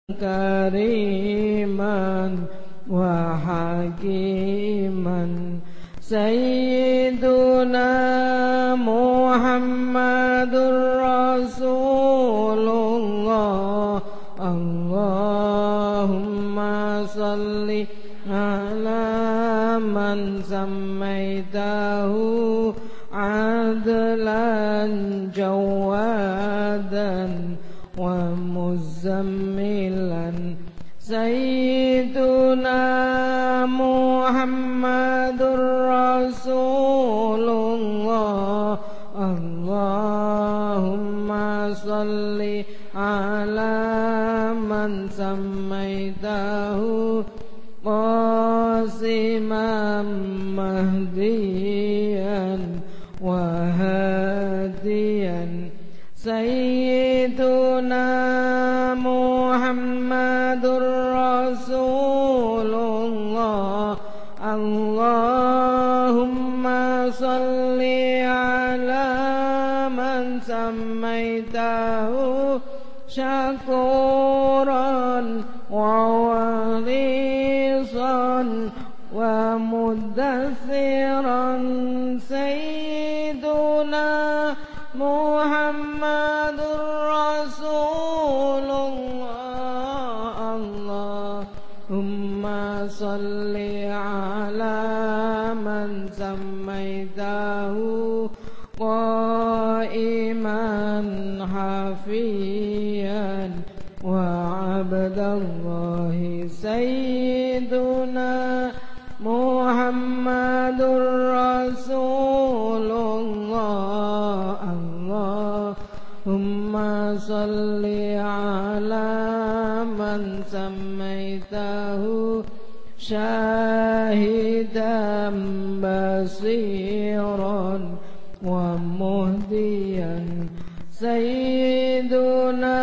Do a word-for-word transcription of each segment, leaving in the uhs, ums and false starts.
كريما وحكيما سيدنا محمد رسول الله. اللهم صل على من سميته عدلا جوادا ومزملا سيدنا محمد رسول الله. اللهم صل على من سميته قاسما مهديا وهاديا سيدنا محمد رسول الله. اللهم صل على من سميته شكورا ووريصا ومدثرا سيدنا محمد رسول الله. اللهم صل على من سميته قائما حفيا وعبد الله سيدنا محمد رسول الله. اللهم صل على من سميته شاهدا بصيرا ومهديا سيدنا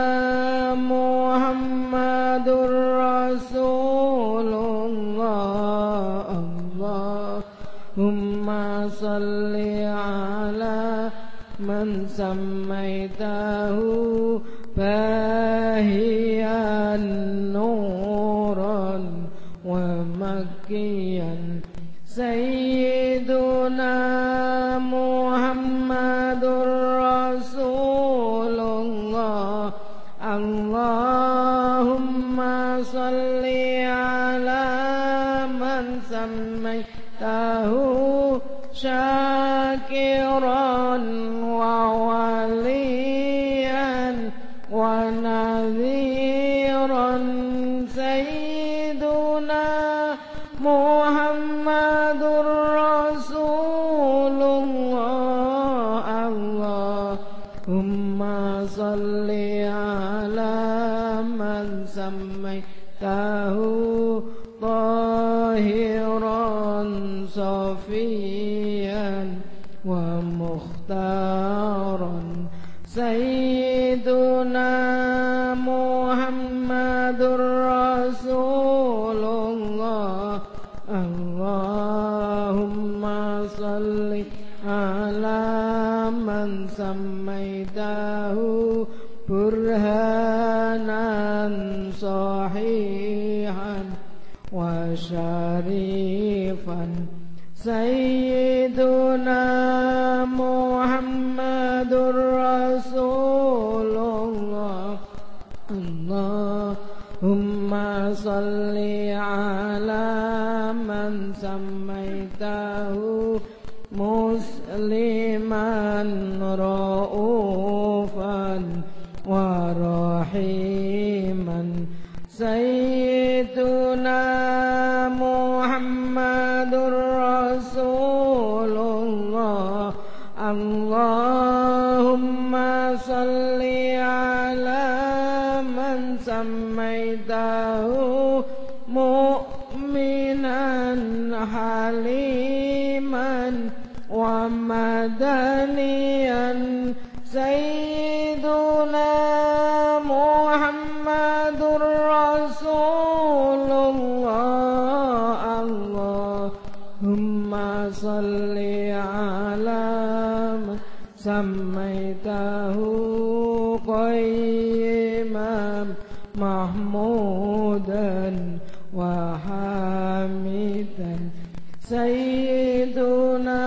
محمد رسول الله. اللهم صل على من سميته باهيا نورا ومكيا سيدنا محمد رسول الله. اللهم صل على من سميته شاكرا ووليا ونذيرا سيدنا محمد رسول الله. اللهم صل على من سميته طاهرا صفيا ومختارا سيدنا محمد رسول الله. اللهم صل على من سميته برهانا صحيحا وشريفا سيدنا محمد رسول الله. اللهم صل على من سميته مسلما رؤوفا ورحيما سيدنا محمد رسول الله. اللهم صل على من سميته مؤمنا حليما ومدنيا سيدنا محمد رسول الله. اللهم صل على من سميته قيما محمود محمودا وحامدا سيدنا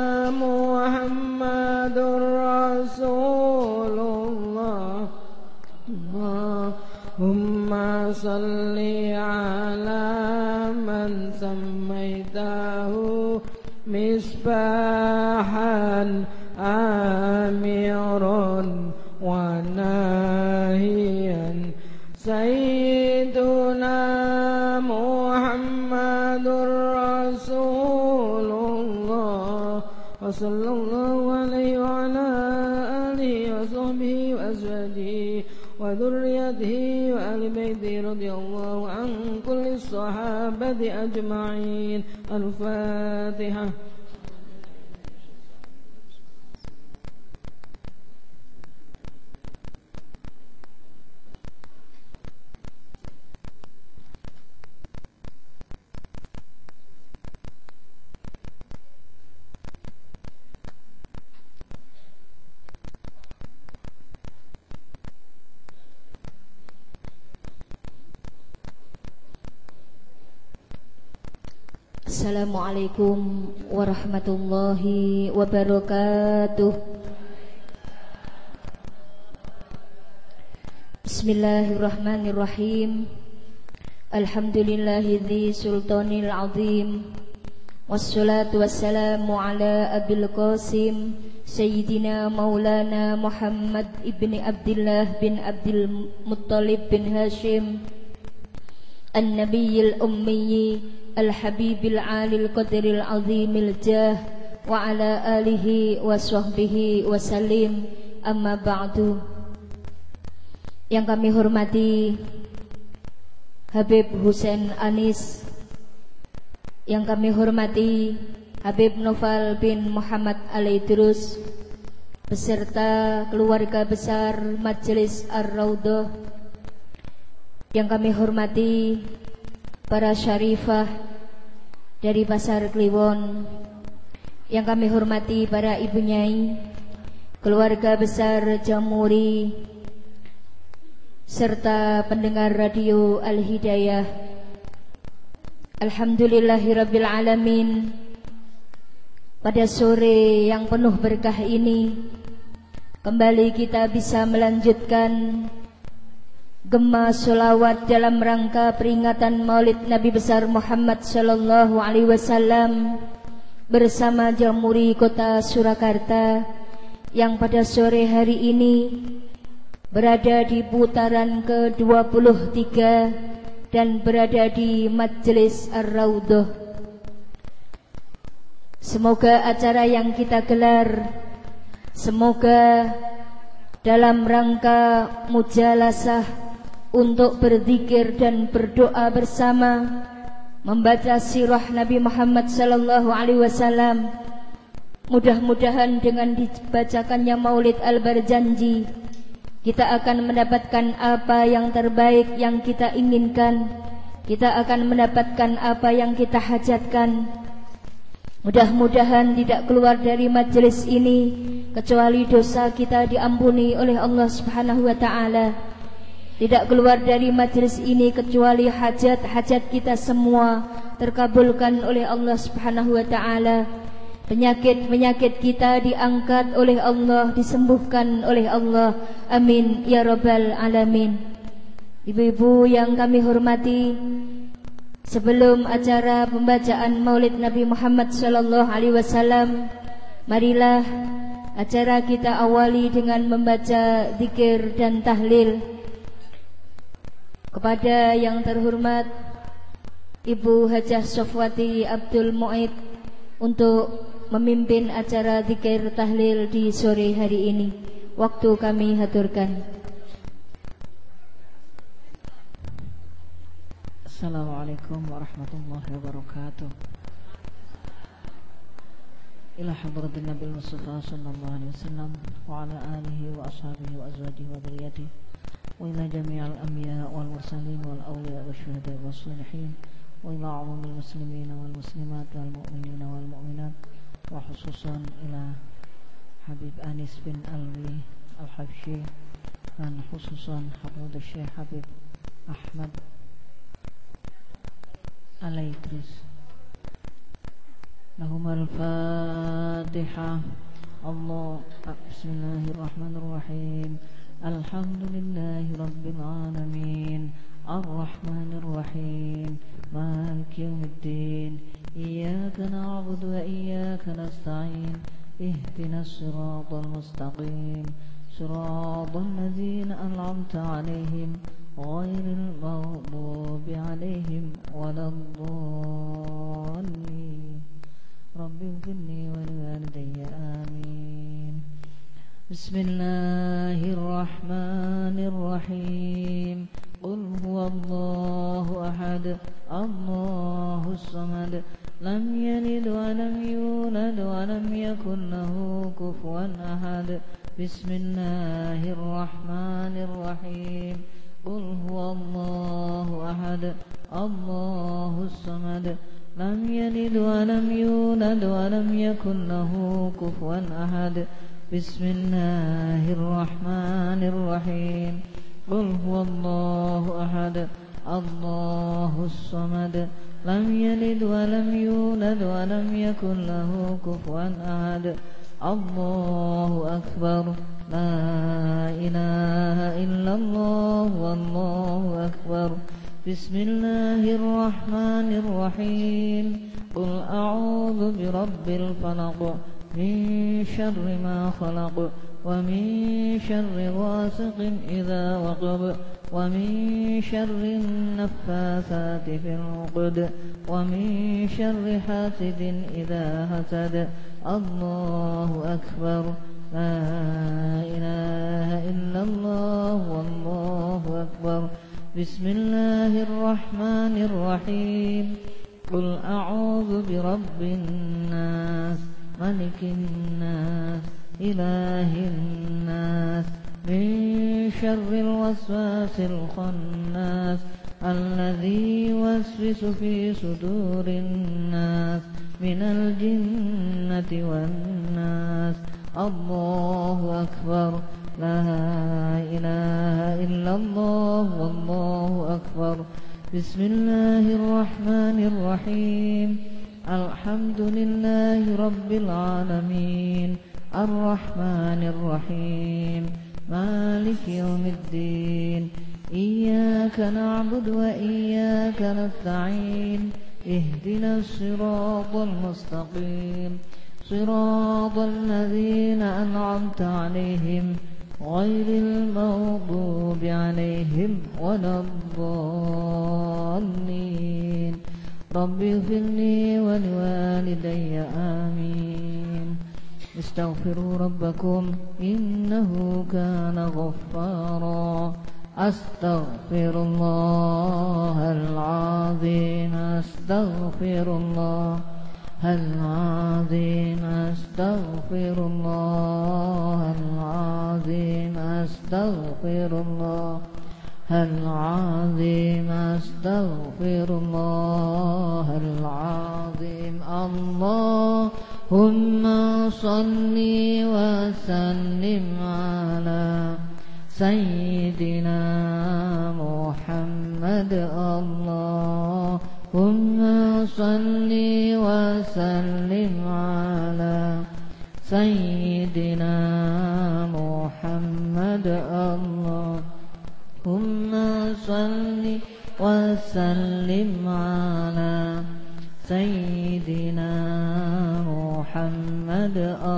محمد رسول الله اللهم صل على من سميته مصباحا آمرا وناهيا سيدنا محمد رسول الله وصلى الله عليه وعلى آله وصحبه وأزواجه وذريته وآل بيته رضي الله عن كل الصحابة أجمعين. الفاتحة. Assalamualaikum warahmatullahi wabarakatuh. Bismillahirrahmanirrahim. Alhamdulillahi dzi sultanil azim. Wassalatu wassalamu ala abil qasim Sayyidina maulana Muhammad ibni Abdullah bin Abdul Muttalib bin Hashim An-Nabiyil Ummiyi Al-Habibil Alil Qadiril Azimil Jah wa ala alihi wa sahbihi wa salim. Amma ba'du. Yang kami hormati Habib Husain Anis, yang kami hormati Habib Noval bin Muhammad Al-Idrus, beserta keluarga besar Majelis Ar-Raudhah, yang kami hormati para syarifah dari Pasar Kliwon, yang kami hormati para ibu nyai, keluarga besar Jamuri, serta pendengar radio Al-Hidayah. Alhamdulillahirabbil alamin. Pada sore yang penuh berkah ini, kembali kita bisa melanjutkan gema sholawat dalam rangka peringatan Maulid Nabi besar Muhammad sallallahu alaihi wasallam bersama Jamuri Kota Surakarta, yang pada sore hari ini berada di putaran ke dua puluh tiga dan berada di Majelis Ar-Raudhah. Semoga acara yang kita gelar, semoga dalam rangka mujalasah untuk berzikir dan berdoa bersama, membaca sirah Nabi Muhammad sallallahu alaihi wasallam, mudah-mudahan dengan dibacakannya Maulid Al-Barjanji kita akan mendapatkan apa yang terbaik yang kita inginkan, kita akan mendapatkan apa yang kita hajatkan. Mudah-mudahan tidak keluar dari majelis ini kecuali dosa kita diampuni oleh Allah Subhanahu wa taala. Tidak keluar dari majelis ini kecuali hajat-hajat kita semua terkabulkan oleh Allah Subhanahu wa taala. Penyakit-penyakit kita diangkat oleh Allah, disembuhkan oleh Allah. Amin ya rabbal alamin. Ibu-ibu yang kami hormati, sebelum acara pembacaan Maulid Nabi Muhammad sallallahu alaihi wasallam, marilah acara kita awali dengan membaca zikir dan tahlil. Kepada yang terhormat Ibu Hajah Sofwati Abdul Mu'id untuk memimpin acara zikir tahlil di sore hari ini, waktu kami haturkan. Assalamualaikum warahmatullahi wabarakatuh. Ila hadratin Nabil Mustafa sallallahu alaihi wasallam wa ala alihi wa ashabihi wa azwajihi wa dzurriyyatihi wa ila jami'al anbiya wal mursalin wal awliya wasyuhada wassalihin wa ila umumil muslimin wal muslimat wal mu'minin wal mu'minat wa khususan ila Habib Anis bin Alwi Al-Habsyi dan khususan Habib Syekh Habib Ahmad Alaidrus. Lahumal Fatihah. Allah. Bismillahirrahmanirrahim. Alhamdulillahi Rabbil Alamin. Ar-Rahmanir-Rahim. Maliki yawmiddin. Iyyaka na'budu wa iyyaka nasta'in. Ihdinas siratal mustaqim. Siratal ladzina an'amta 'alaihim ghairil maghdubi 'alaihim waladdallin. Rabbi ighfirli wa liwalidayya amin. Bismillahirrahmanirrahim. Qul huwallahu ahad. Allahus samad. Lam yalid wa lam yulad wa lam yakul lahu kufuwan ahad. Bismillahirrahmanirrahim. Qul huwallahu ahad. Allahus samad. Lam yalid wa lam yulad wa lam yakul lahu kufuwan ahad. Bismillahirrahmanirrahim. Qul huwallahu ahad. Allahus samad. Lam yalid wa lam yulad wa lam yakul lahu kufuwan ahad. Allahu akbar. La ilaha illallah. Wallahu akbar. Bismillahirrahmanirrahim. Qul a'udzu birabbil falaq. Min syarri ma khalaq. Wa min syarri ghasiqin idza waqab. Wa min syarri naffatsati fil 'uqad. Wa min syarri hasidin idza hasad. Allahu akbar. La ilaha illallah. Wallahu akbar. Bismillahirrahmanirrahim. Qul a'udzu birabbin nas. Malikin nas. Ilahin nas. Min syarril waswasil khannas. Alladzi yuwaswisu fi sudurin nas. Minal jinnati wan nas. Allahu akbar. La ilaha illallah. Wallahu akbar. Bismillahirrahmanirrahim. Alhamdulillahi Rabbil Alamin. Ar-Rahmanir-Rahim. Maliki yawmiddin. Iyyaka na'budu wa iyyaka nasta'in. Ihdinas siratal mustaqim. Siratal ladzina an'amta 'alaihim ghairil maghdubi 'alaihim waladdallin. Rabbi ighfirli wa liwalidayya amin. Astaghfiru rabbakum innahu kana ghaffara. Astaghfirullahal azim. Astaghfirullah al-azim. Astaghfirullah al-azim. Astaghfirullah al-azim. Astaghfirullah al-azim. Allahumma salli wa sallim ala Sayyidina Muhammad. Allahumma salli wa sallim ala Sayyidina Muhammad. Allahumma salli wa sallim ala Sayyidina Muhammad.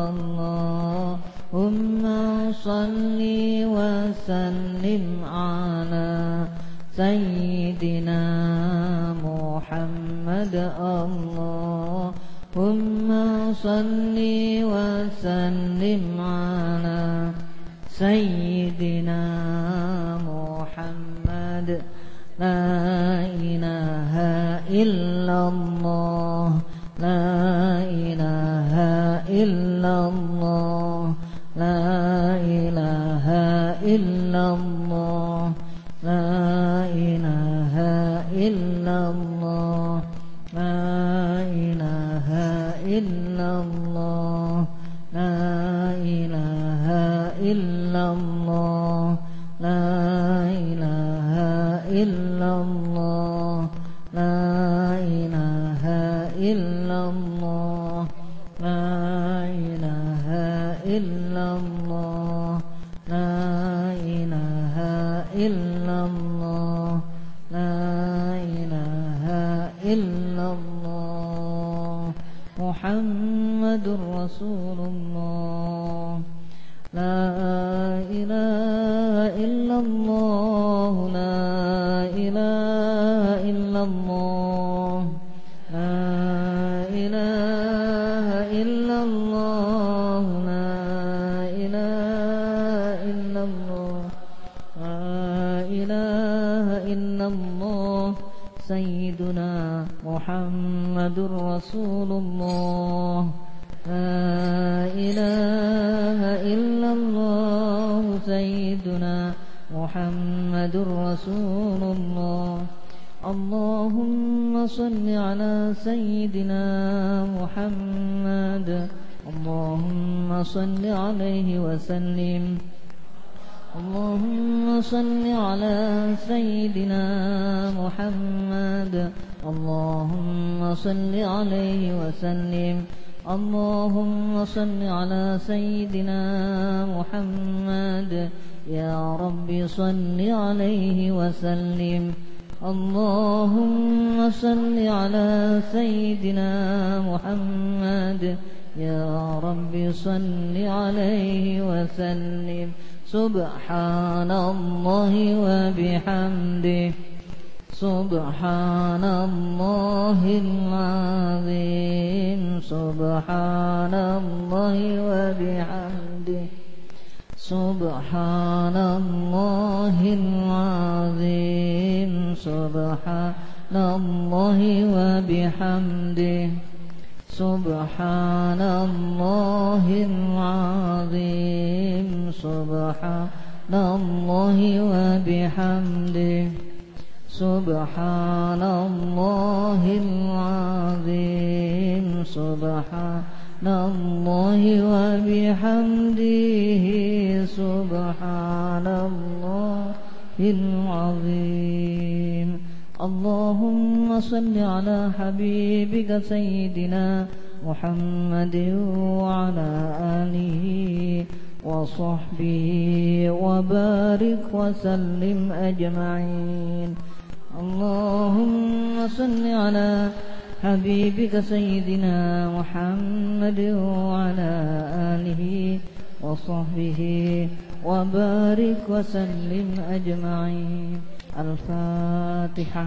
Allahumma salli wa sallim ala Sayyidina Muhammad. Allahumma salli wa sallim ala Sayyidina Muhammad. La ilaha illallah. La ilaha illallah. La ilaha illallah. La ilaha illallah. La ilaha illallah. La ilaha illallah. La ilaha illallah. الله لا إله إلا الله لا إله إلا الله لا إله إلا الله لا إله إلا الله محمد رسول الله لا إله إلا الله لا إله إلا الله لا إله إلا الله لا إله إلا الله لا إله إلا الله سيدنا محمد رسول الله لا إله إلا الله سيدنا محمد رسول الله اللهم صل على سيدنا محمد اللهم صل عليه وسلم اللهم صل على سيدنا محمد اللهم صل عليه وسلم اللهم صل على سيدنا محمد يا رب صل عليه وسلم اللهم صل على سيدنا محمد يا رب صل عليه وسلم سبحان الله وبحمده سبحان الله العظيم سبحان الله وبحمده سبحان الله العظيم سبحان الله وبحمده سبحان الله العظيم سبحان الله وبحمده سبحان الله العظيم سبحان الله وبحمده سبحان الله العظيم اللهم صل على حبيبك سيدنا محمد وعلى آله وصحبه وبارك وسلم أجمعين اللهم صل على حبيبك سيدنا محمد وعلى آله وصحبه وبارك وسلم أجمعين الفاتحة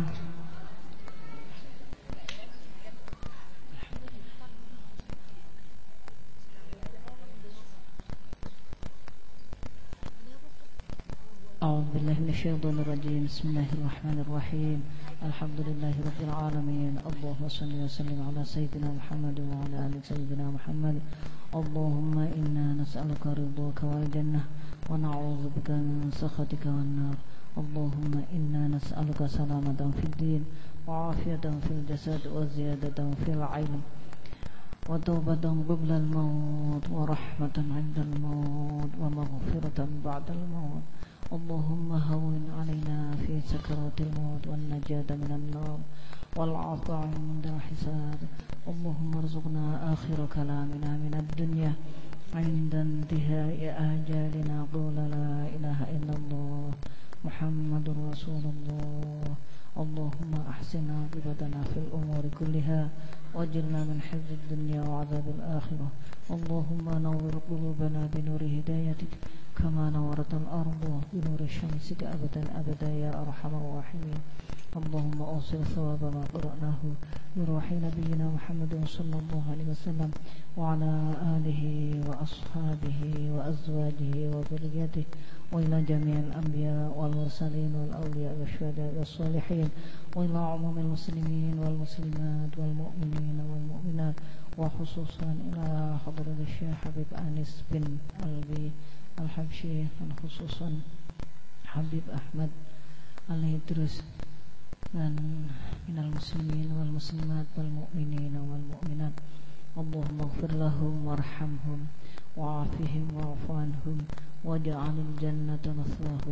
أعوذ بالله من الشيطان الرجيم بسم الله الرحمن الرحيم الحمد لله رب العالمين اللهم صل وسلم على سيدنا محمد وعلى آل سيدنا محمد اللهم إنا نسألك رضاك والجنة ونعوذ بك من سخطك والنار اللهم إنا نسألك سلامة في الدين وعافية في الجسد وزيادة في العلم وتوبة قبل الموت ورحمة عند الموت ومغفرة بعد الموت اللهم هون علينا في سكرات الموت والنجاة من النار والعفو عند الحساب اللهم ارزقنا آخر كلامنا من الدنيا عند انتهاء آجالنا قول لا إله إلا الله محمد رسول الله اللهم أحسن عاقبتنا في الأمور كلها واجرنا من حفظ الدنيا وعذاب الآخرة اللهم نور قلوبنا بنور هدايتك كما نورت الأرض بنور شمسك أبدا أبدا يا أرحم الراحمين اللهم أوصل ثواب ما قرأناه بروح نبينا محمد صلى الله عليه وسلم وعلى آله وأصحابه وأزواجه وذريته وإلى جميع الأنبياء والمرسلين والأولياء والشهداء والصالحين وإلى عموم المسلمين والمسلمات والمؤمنين والمؤمنات وخصوصا إلى حضرة الشيخ حبيب أنيس بن ألبي الحبشي خصوصا حبيب أحمد الإدريس dan minal muslimin wal muslimat wal mu'minin wal mu'minat Allahumma ighfir lahum warhamhum wa'afihim wa'fu anhum waj'alil jannata mathwahum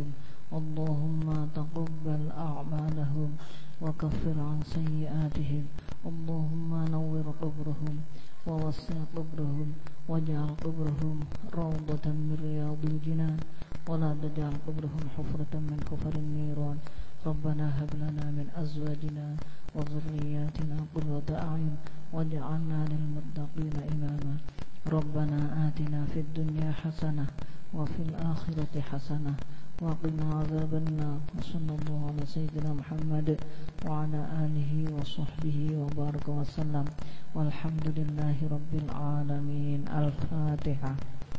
اللهم تقبل أعمالهم وكفر عن سيئاتهم. اللهم نور قبرهم ووسع قبرهم واجعل قبرهم روضة من رياض الجنان ولا تجعل قبرهم حفرة من حفر النيران. ربنا هب لنا من أزواجنا وذرياتنا قرة أعين واجعلنا للمتقين إماما. ربنا آتنا في الدنيا حسنة وفي الآخرة حسنة وقنا عذاب النار. وصلى الله على سيدنا محمد وعلى آله وصحبه وبارك وسلم والحمد لله رب العالمين. الفاتحة.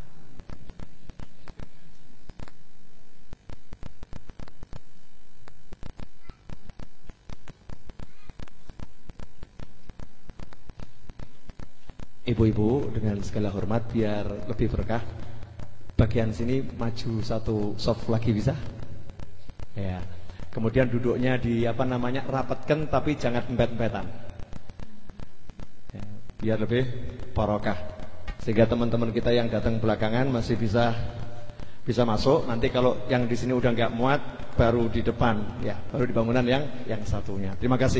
Ibu-ibu dengan segala hormat, biar lebih berkah, bagian sini maju satu soft lagi bisa? Ya. Kemudian duduknya di apa namanya rapatkan, tapi jangan empet-empetan. Ya, biar lebih barokah. Sehingga teman-teman kita yang datang belakangan masih bisa bisa masuk. Nanti kalau yang di sini udah nggak muat, baru di depan, ya, baru di bangunan yang yang satunya. Terima kasih.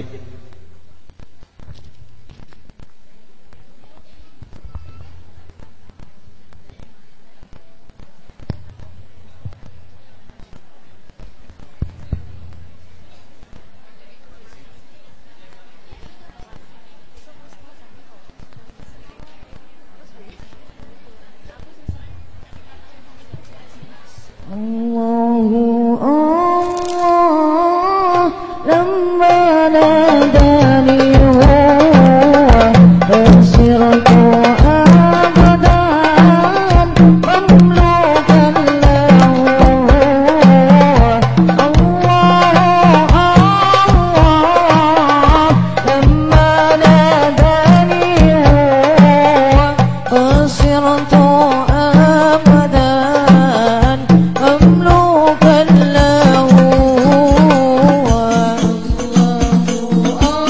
Oh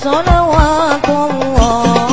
صلوات الله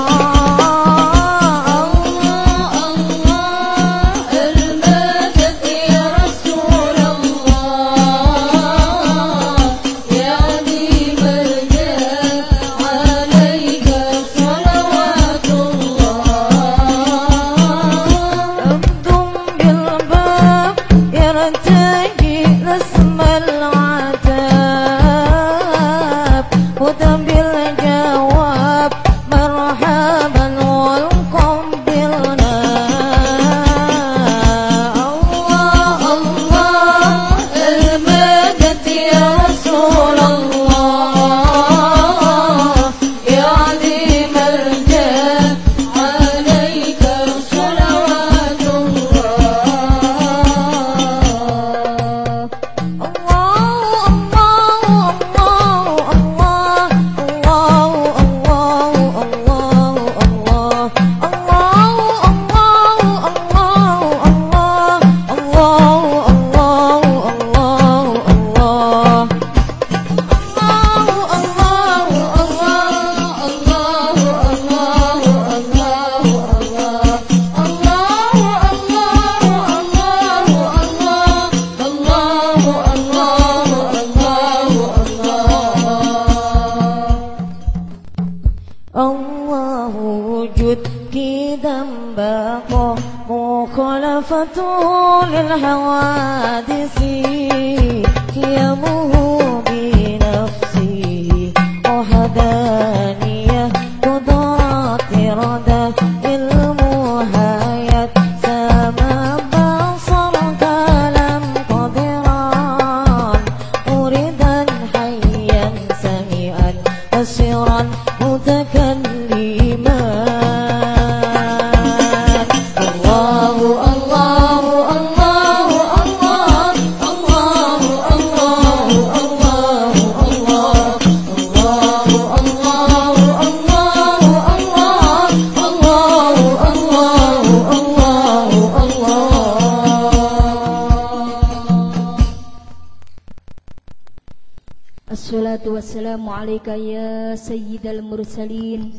Assalatu wassalamu alaika ya sayyidal mursalin.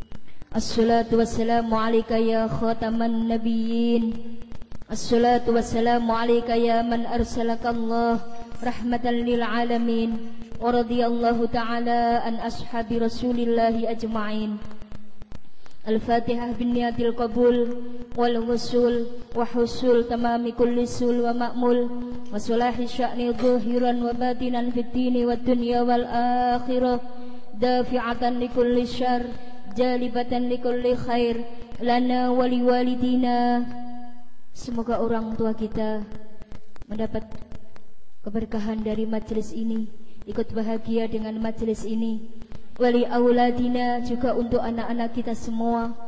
Assalatu wassalamu alaika ya khataman nabiyyin. Assalatu wassalamu alaika ya man arsalakallah rahmatan lil alamin. Wa radiyallahu ta'ala an ashabi rasulillahi ajma'in. Al-Fatihah bin niyatil qabul wal wusul wa husul tamami kulli sul wa ma'mul wa sulahi sya'ni zahiran wa batinan fid dini wad dunya wal akhirah dafi'atan li kulli syarr jalibatan li kulli khair lana wa li walidina. Semoga orang tua kita mendapat keberkahan dari majelis ini, ikut bahagia dengan majelis ini. Wali auladina, juga untuk anak-anak kita semua.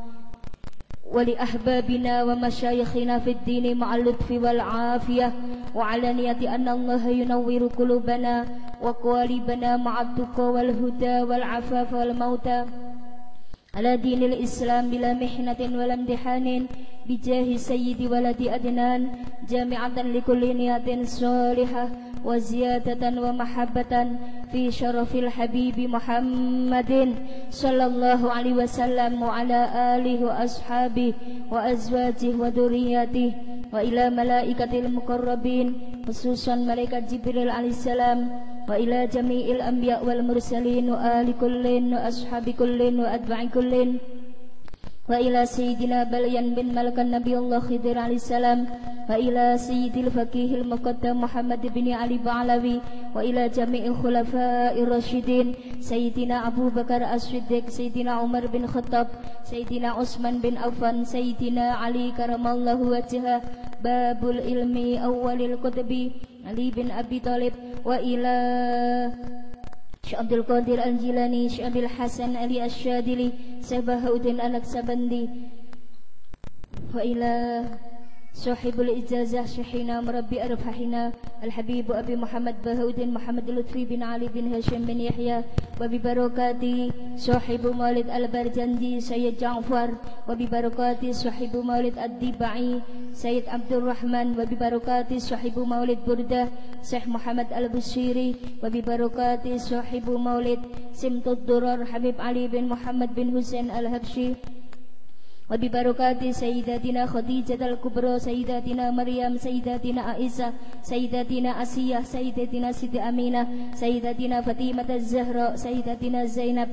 Wali ahbabina wa masyayikhina fid dini ma'al lutfi wal afiyah wa ala niyati anna Allah yunawwiru qulubana wa qalibana ma'at tuqa wal huda wal afaf wal mauta ala dinil islam bila mihnatin wal imtihanin bijahi sayyidi waladi adnan jami'atan likulli niyatin salihah wa ziyadatan wa mahabbatan fi syarafil habibi Muhammadin sallallahu alaihi wasallam wa ala alihi wa ashabihi wa azwajihi wa dhurriyyatihi wa ila malaikatil muqarrabin khususan malaikat Jibril alaihissalam wa ila jami'il anbiya wal mursalin wa ahli kullin wa ashabi kullin wa atba'i kullin wa ila sayyidina Balyan bin Malakan Nabiullah Khidir alaihissalam wa ila sayyidil faqihil muqaddam Muhammad bin Ali Ba'alawi wa ila jami'il khulafa'ir rasyidin sayyidina Abu Bakar As-Siddiq, sayyidina Umar bin Khattab, sayyidina Utsman bin Affan, sayyidina Ali karamallahu wajhah babul ilmi awwalil qutbi Ali bin Abi Thalib wa ila Syekh Abdul Qadir Al-Jilani, Syekh Abil Hasan Ali Asyadili, Syekh Bahauddin Al-Aksabandi wa ila صاحب الإجازة شيخنا مربي أرفحنا الحبيب أبي محمد بهودين محمد لطفي بن علي بن هاشم بن يحيى وببركات صاحب مولد البرجندي سيد جعفر وببركات صاحب مولد الدبعي سيد عبد الرحمن وببركات صاحب مولد بردة شيخ محمد البشيري وببركات صاحب مولد سمت الدرر حبيب علي بن محمد بن حسين الهبشي وببركات سيداتنا خديجة الكبرى سيداتنا مريم سيداتنا عائشة سيداتنا آسيا سيداتنا سيدة أمينة سيداتنا فاطمة الزهراء سيداتنا زينب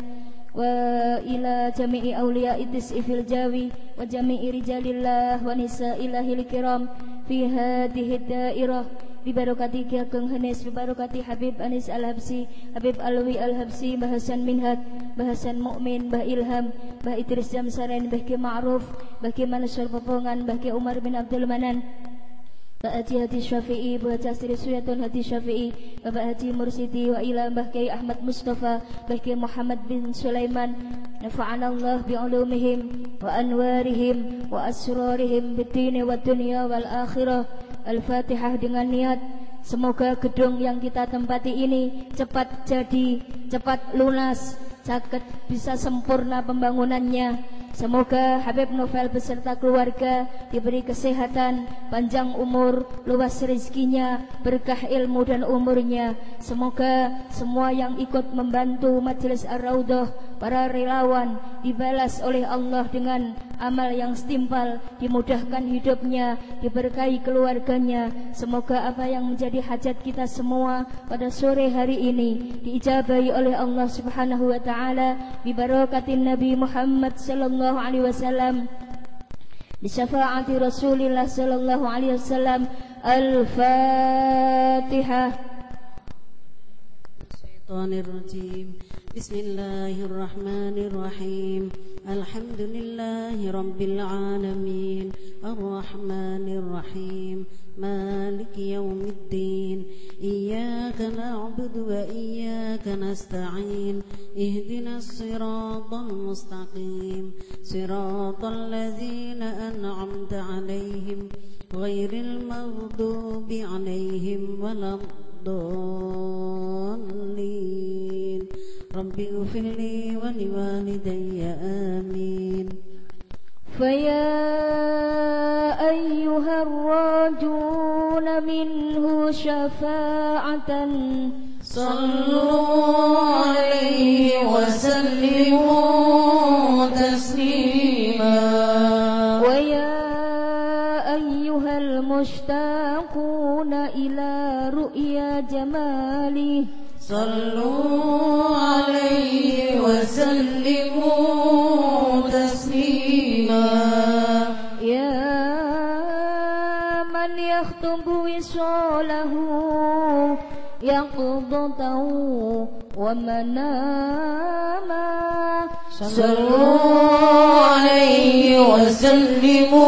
وإلى جميع أولياء التسع في الجاوي وجميع رجال الله ونساء الله الكرام في هذه الدائرة ببركati Ki Ageng Hanis, ببركati Habib Anis Al-Habsi, Habib Alwi Al-Habsi, Mbah Hasan Minhat, Mbah Hasan Mukmin, Mbah Ilham, Mbah Idris Jamsaren, Mbah Ki Ma'ruf, Mbah Ki Mansur Popongan, Mbah Ki Umar bin Abdul Manan, Mbah Haji Hadi Syafi'i, Mbah Haji Suyatun Hadi Syafi'i, Mbah Haji Mursidi, wa ila Mbah Ki Ahmad Mustafa, Mbah Ki Muhammad bin Sulaiman, nafa'anallah bi'ulumihim wa anwarihim wa asrarihim bid-dini wad dunya wal akhirah. Al-Fatihah dengan niat semoga gedung yang kita tempati ini cepat jadi, cepat lunas, cepat bisa sempurna pembangunannya. Semoga Habib Novel beserta keluarga diberi kesehatan, panjang umur, luas rezekinya, berkah ilmu dan umurnya. Semoga semua yang ikut membantu Majelis Ar-Raudhah, para relawan, dibalas oleh Allah dengan amal yang setimpal, dimudahkan hidupnya, diberkahi keluarganya. Semoga apa yang menjadi hajat kita semua pada sore hari ini diijabahi oleh Allah Subhanahu wa taala bi barakatin Nabi Muhammad sallallahu alaihi wasallam, bi syafaati Rasulillah sallallahu alaihi wasallam. Al-Fatihah. Syaitanirrajim. Bismillahirrahmanirrahim. Alhamdulillahi Rabbil Alamin. Ar-Rahmanirrahim. Maliki yawmiddin. Iyyaka na'budu wa iyyaka nasta'in. Ihdinas siratal mustaqim. Siratal ladzina an'amta 'alaihim ghairil maghdubi 'alaihim waladdallin. Rabbi ghfirli wa liwalidayya amin. Faya ayyuhar rajuna minhu syafa'atan sallu alaihi wa sallimu taslima. Wa ya ayyuhal mushtaquna ila ru'ya jamali sallu alaihi wa sallimu taslima. Ya man yakhtubu wisalahu yaqdatahu wa manama sallu alaihi wa sallimu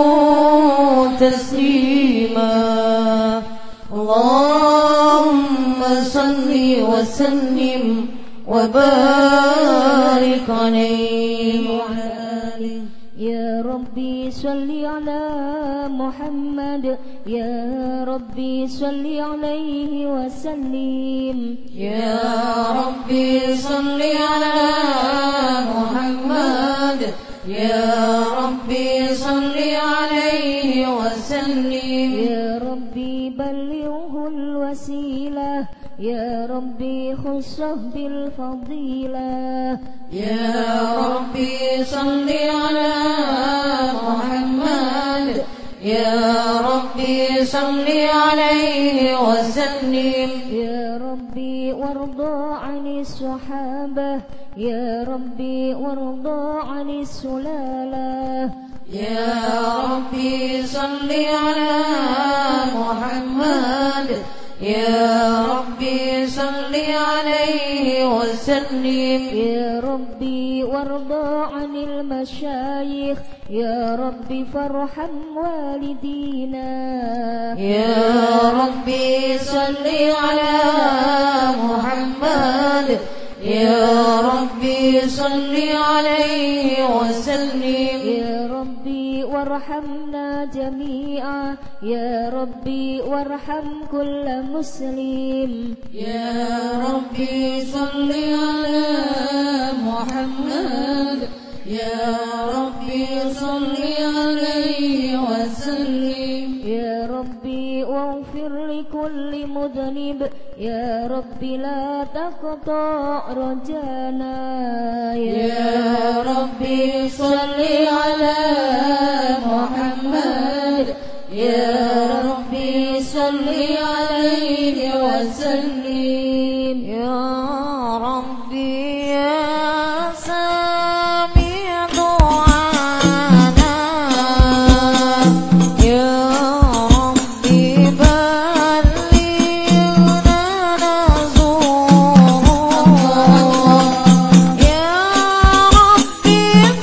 taslima. Allahumma salli wa sallim wa barik alaihi wa ala alihi. Ya Rabbi salli ala Muhammad, Ya Rabbi salli alaihi wa sallim. Ya Rabbi salli ala Muhammad, Ya Rabbi salli alaihi wa sallim. Ya Rabbi ballighul wasilah, Ya Rabbi khussah bil fadilah. Ya Rabbi salli ala Muhammad, Ya Rabbi salli alaihi wa sallim. Ya Rabbi warda 'anis sahabah, Ya Rabbi warda 'anis sulalah. Ya Rabbi salli ala Muhammad, Ya Rabbi salli alaihi wa sallim. Ya Rabbi warda 'anil masyayikh, Ya Rabbi farham walidina. Ya Rabbi salli ala Muhammad, يا ربي صل عليه وسلم يا ربي وارحمنا جميعا يا ربي وارحم كل مسلم يا ربي صل على محمد يا ربي صل عليه وسلم يا ربي واغفر لكل مذنب يا ربي لا تقطع رجانا يا ربي صل على محمد يا ربي صل عليه وسلم يا ربي يا سامع دعانا يا ربي بلغنا نزور يا ربي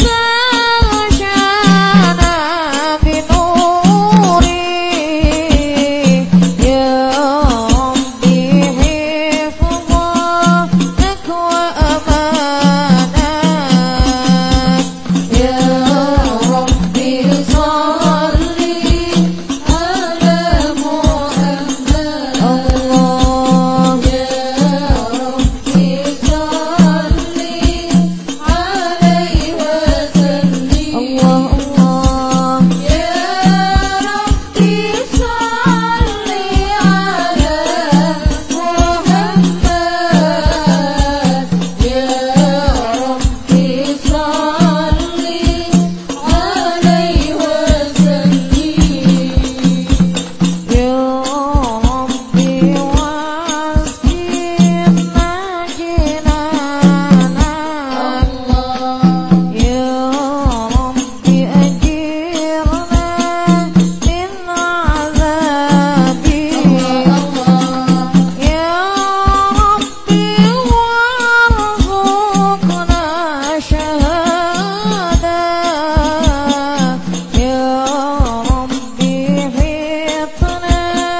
بشانا بنوري يا ربي حفظك وأمانك يا ربي صل على محمد الله يا ربي صل عليه وسلم الله الله يا ربي صل على محمد يا ربي صل عليه وسلم يا ربي واسقنا جنانك يا ربي أجرنا من عذابي يا ربي وارزقنا شهادة يا ربي حطنا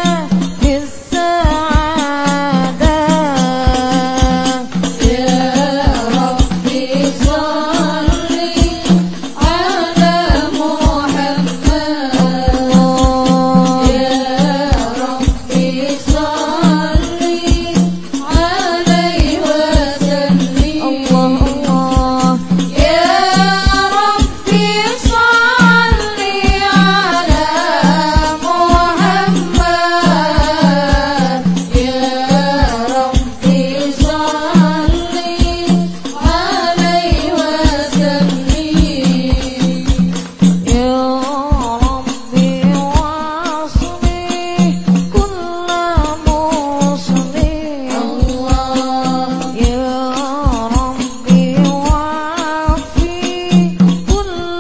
بالسعادة يا ربي صل على محمد يا ربي صل عليه وسلم الله الله يا ربي صل على محمد يا ربي صل عليه وسلم يا ربي واصلي كل مسلم الله يا ربي وعافي كل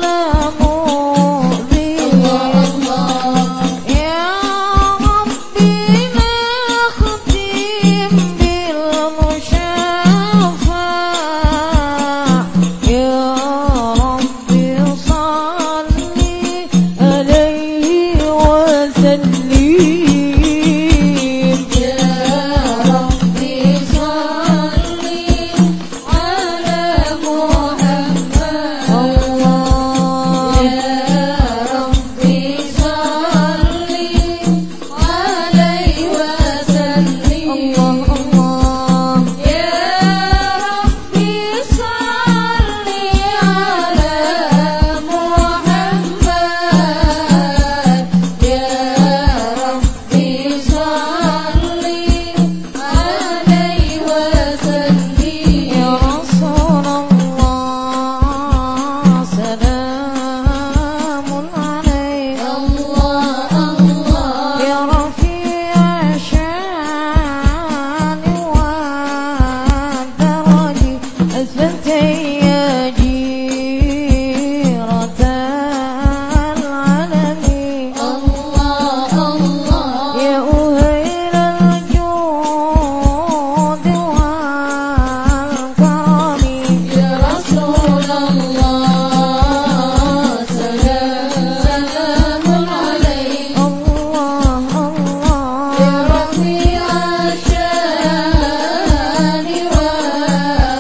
مؤذي يا ربي نختم بالمشافع يا ربي صلي عليه وسلم يا ربي صل على محمد الله يا ربي صل عليه وسلم الله الله يا ربي صل على محمد يا ربي صل عليه وسلم يا رسول الله سلام عليك الله الله يا رفيع الشان والدرج أثبت يا جيرة العالمين الله الله يا أهيل الجود والكرم يا رسول الله سلام سلام عليك الله الله يا رفيع الشان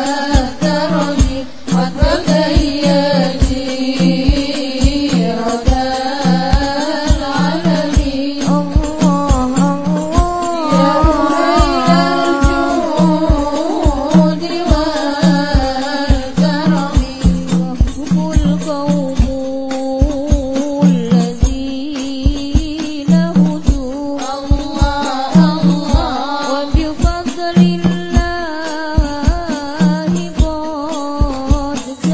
وبفضل الله قد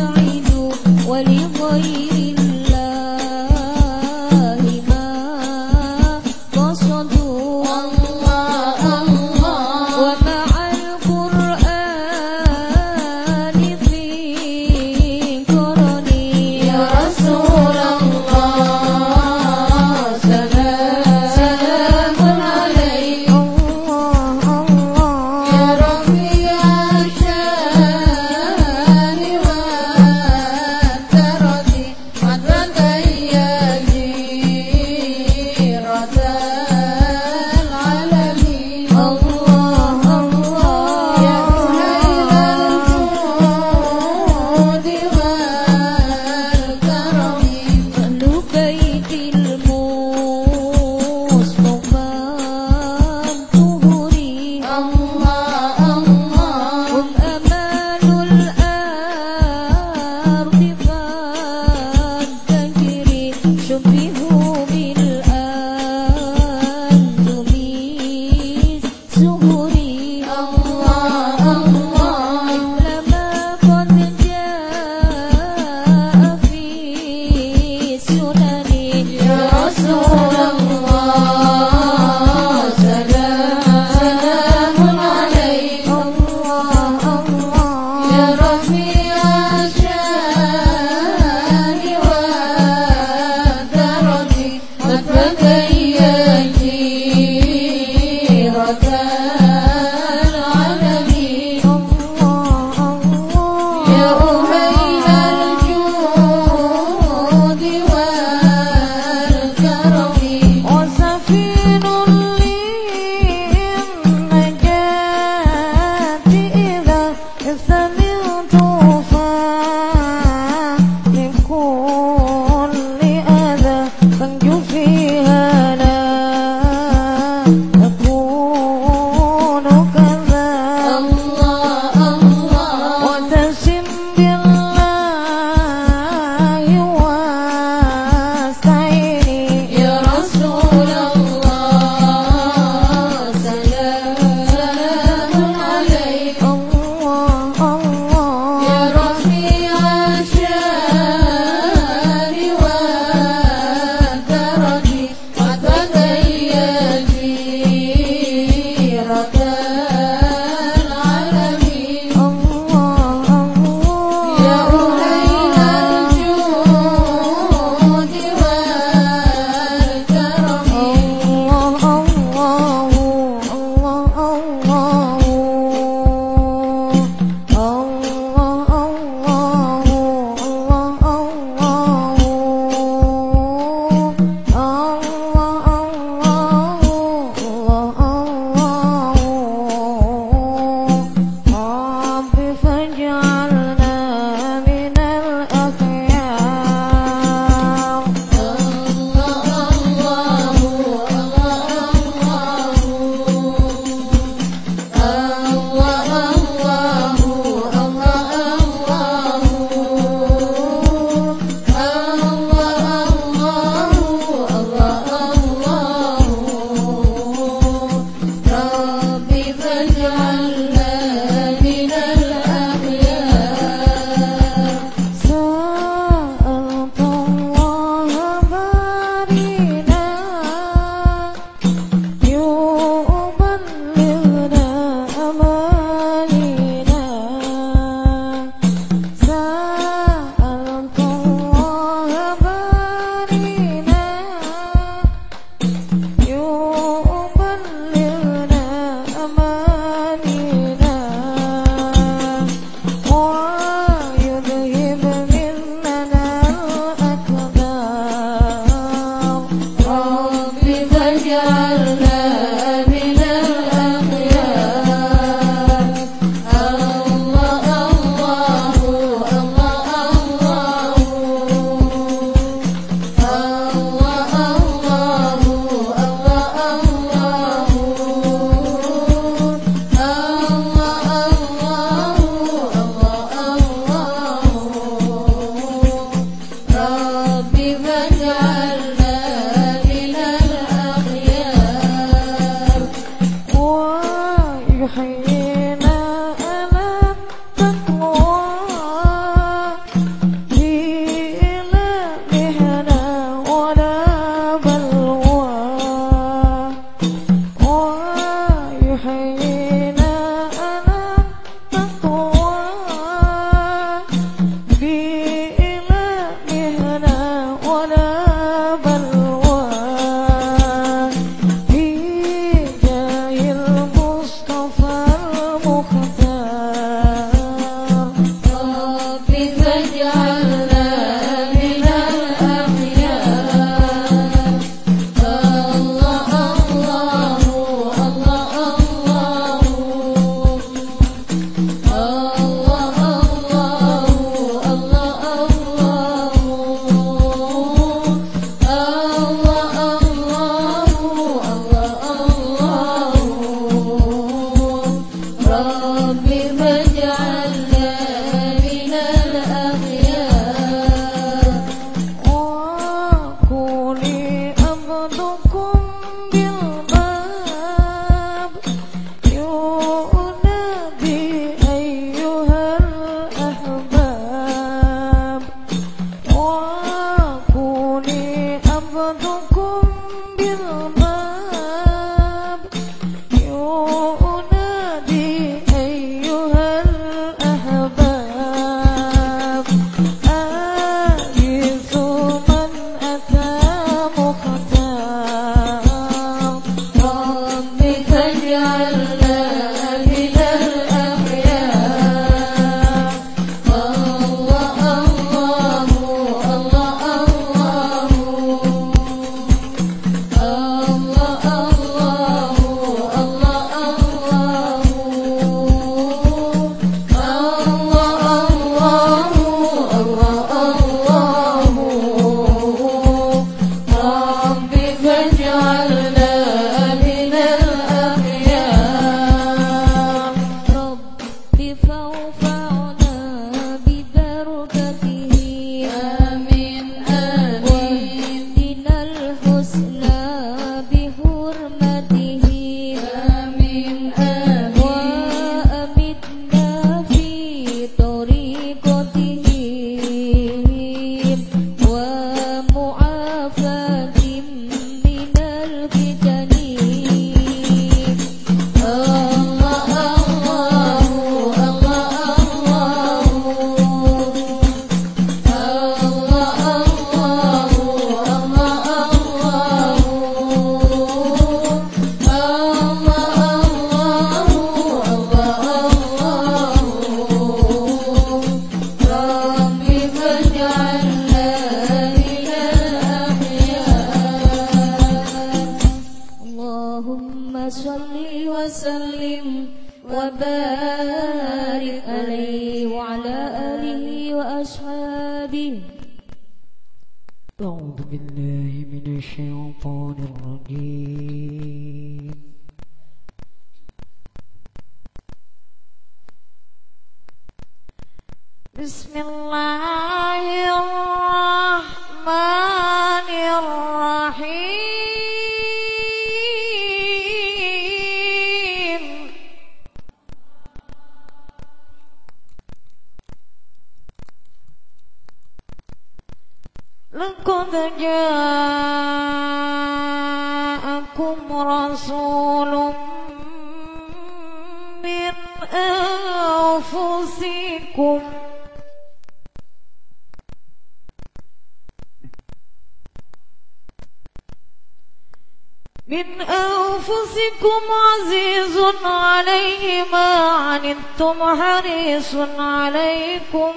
فاجعلنا من الأخيار الله الله الله الله ربي فاجعلنا من الأخيار وكوني عبدكم بالباب ينادي أيها الأحباب وكوني عبدكم بالباب ينادي أيها الأحباب آنس من أتى مختار ربي فاجعلنا من الأخيار الله الله الله الله ربي فاجعلنا من الأخيار رب فارفعنا ببركته آمين آمين واهدنا الحسنى بحرمته آمين آمين وأمتنا في طريقته ومعافاة من الفتن الله الله ربي فاجعلنا من الأخيار اللهم صل وسلم وبارك عليه وعلى آله وأصحابه. أعوذ بالله من الشيطان الرجيم. بسم الله الرحمن الرحيم لقد جاءكم رسول من أنفسكم من أنفسكم عزيز عليه ما عنتم حريص عليكم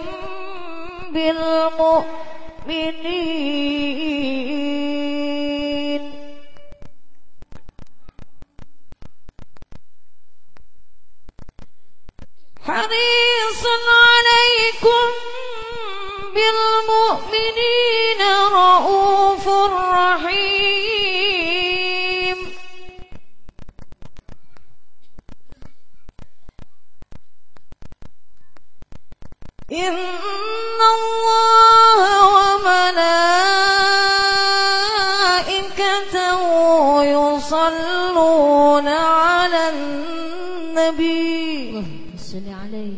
بالمؤمنين حريص عليكم بالمؤمنين رؤوف رحيم إن الله وملائكته يصلون على النبي صل عليه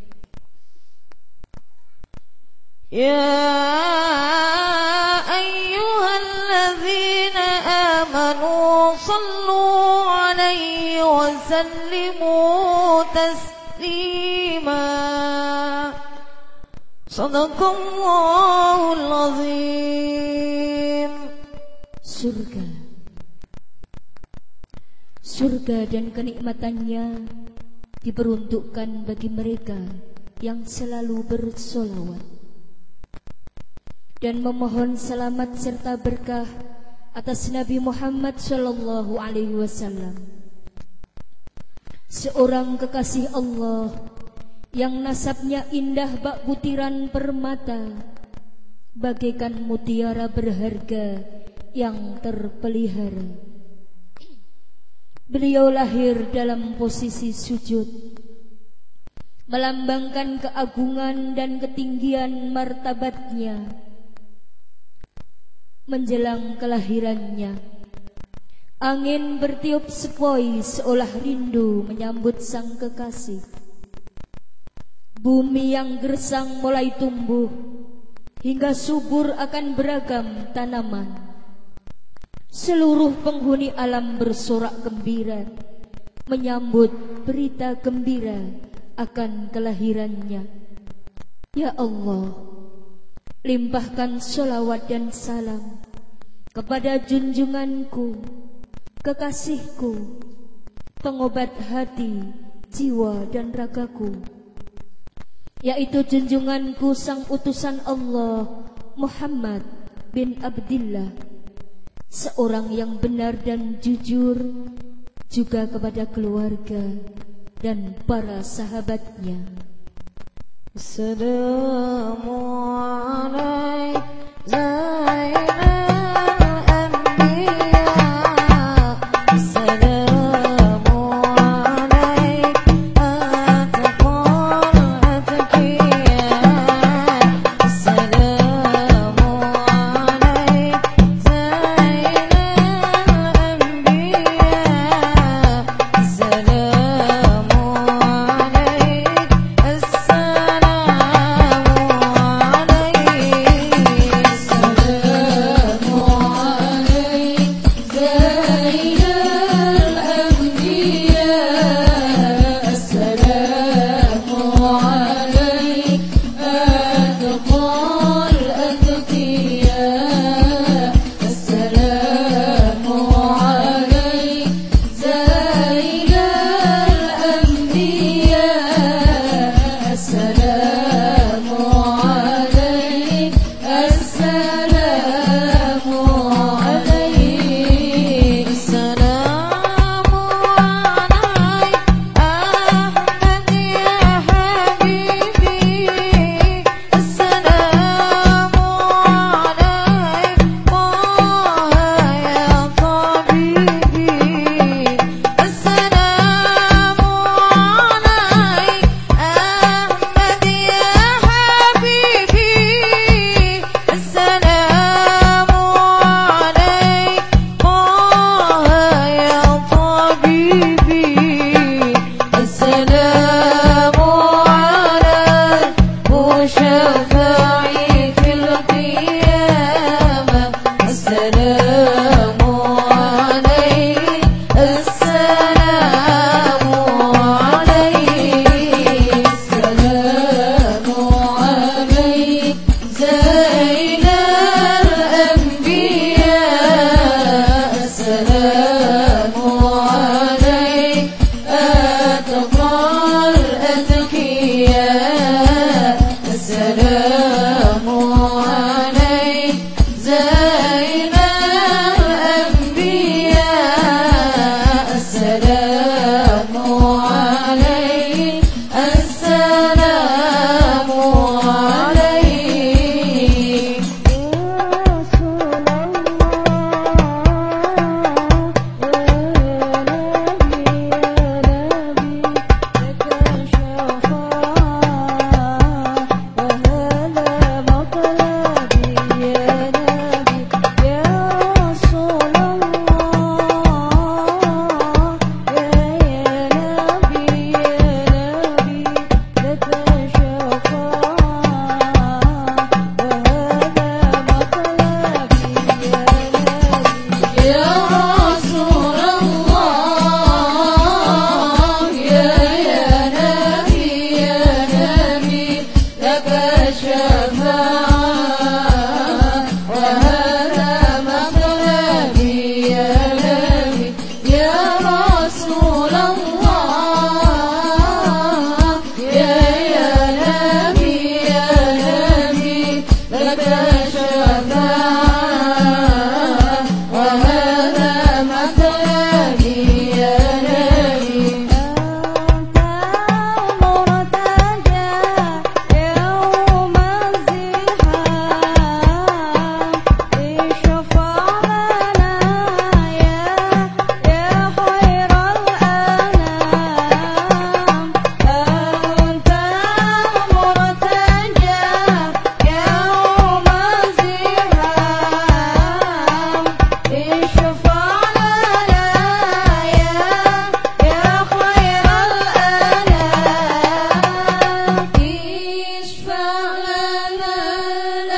يا أيها الذين آمنوا صلوا عليه وسلموا تسليما صدق الله العظيم. surga. Surga dan kenikmatannya diperuntukkan bagi mereka yang selalu bersolawat. dan memohon selamat serta berkah atas Nabi Muhammad sallallahu alaihi wasallam, seorang kekasih Allah yang nasabnya indah bak butiran permata, bagaikan mutiara berharga yang terpelihara. Beliau lahir dalam posisi sujud, melambangkan keagungan dan ketinggian martabatnya. Menjelang kelahirannya, angin bertiup sepoi seolah rindu menyambut sang kekasih. Bumi yang gersang mulai tumbuh, hingga subur akan beragam tanaman. Seluruh penghuni alam bersorak gembira, menyambut berita gembira akan kelahirannya. Ya Allah, limpahkan sholawat dan salam kepada junjunganku, kekasihku, pengobat hati, jiwa dan ragaku, yaitu junjunganku sang utusan Allah Muhammad bin Abdillah, seorang yang benar dan jujur, juga kepada keluarga dan para sahabatnya. Assalamu alaikum Zainal Anbiya. Assalamu alaikum Atqal Atqiya. Assalamu alaikum Zainal Anbiya. Assalamu alaikum. Assalamu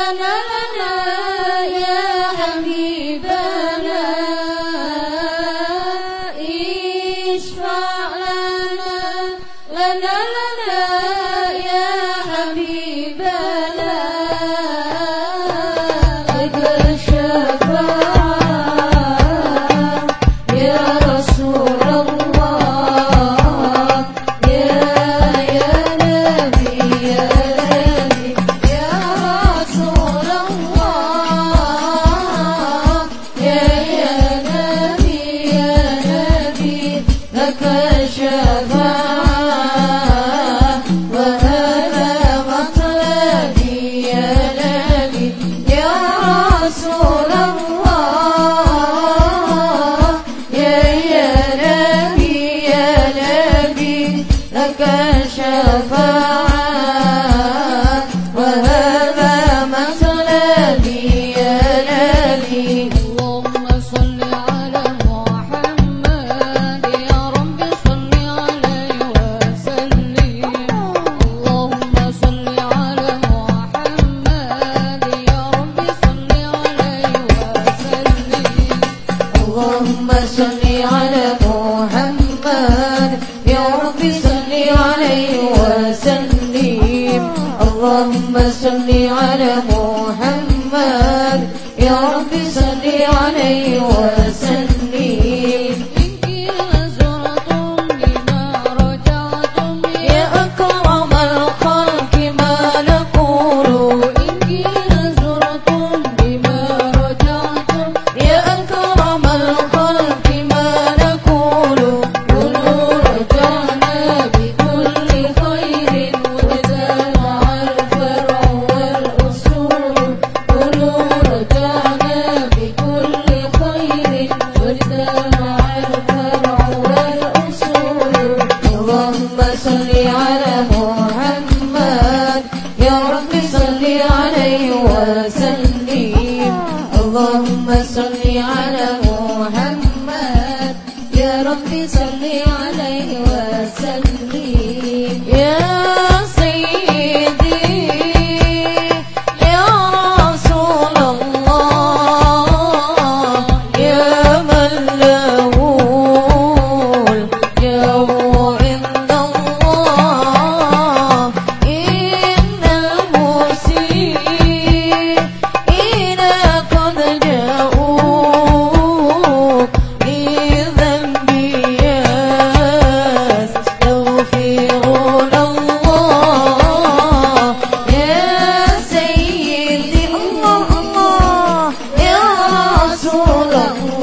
لنا لنا يا حبيبنا اشفع لنا لنا لنا يا حبيبنا لك الشفاعة يا رسول الله يا يا نبي يا نبي يا رسول الله يا يا نبي يا نبي لك الشفاعة وهذا مطلبي يا نبي يا رسول الله يا يا نبي يا نبي لك الشفاعة وهذا مطلبي يا نبي اللهم صل على محمد يا رب صل عليه وسلم اللهم صل على محمد يا رب صل عليه وسلم اللهم صل على محمد يا رب صل عليه وسلم اللهم صل على محمد يا رب صل عليه وسلم إن كنا زرتم بما رجعتم يا أكرم الخلق ما نقول إن كنا زرتم بما رجعتم يا أكرم الخلق ما نقول كلوا رجعنا بكل خير وزرع الفرع والأصول كلوا رجعنا بكل خير وزرع الفرع والأصول اللهم صل على محمد يا رب صل عليه وسلم اللهم صل على محمد يا رب صل عليه وسلم يا سيدي يا رسول الله يا من له الجو عند الله إن المسيئين قد جاءوا لذنبي يستغفرون الله يا سيدي الله الله يا رسول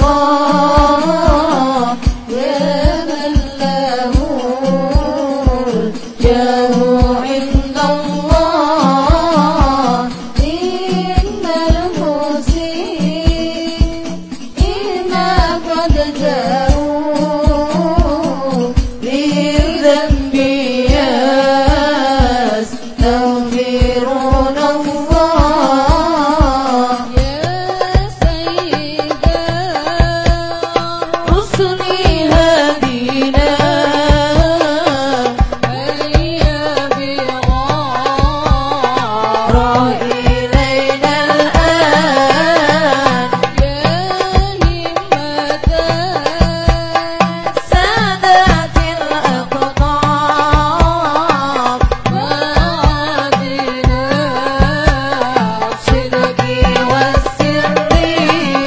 الله يا من له الجاه عند الله إن المسيئين قد جاءوا لذنبي يستغفرون الله يا سيدا رسلي هدينا هيا بغار إلينا الآن يا همة سادات الأقطار وعدنا صدقي والسر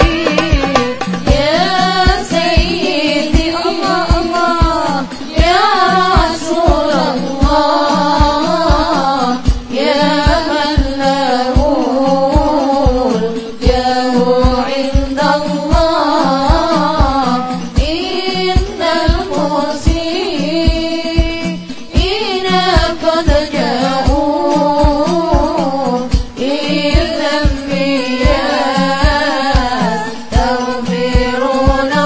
يا سيدي الله الله يا رسول الله يا من له الجاه عند الله إن المسيئين قد جاءوا لذنبي يستغفرون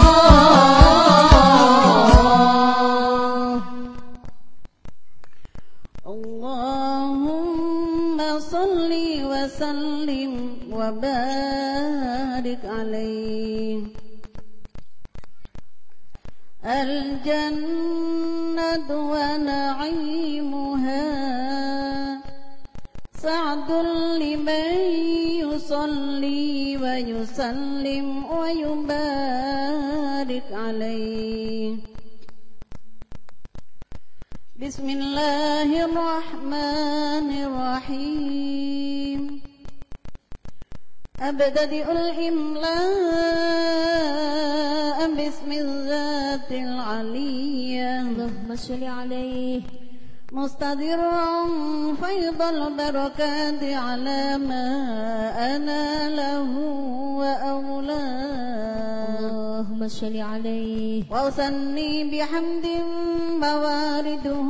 الله اللهم صل وسلم وبارك عليه الجنة ونعيمها سعد لمن يصلي ويسلم ويبارك عليه. بسم الله الرحمن الرحيم. أبتدئ الإملاء باسم الذات العلية اللهم صل عليه مستدرا فيض البركات على ما أنا له وأولاه اللهم صل عليه وأثني بحمد موارده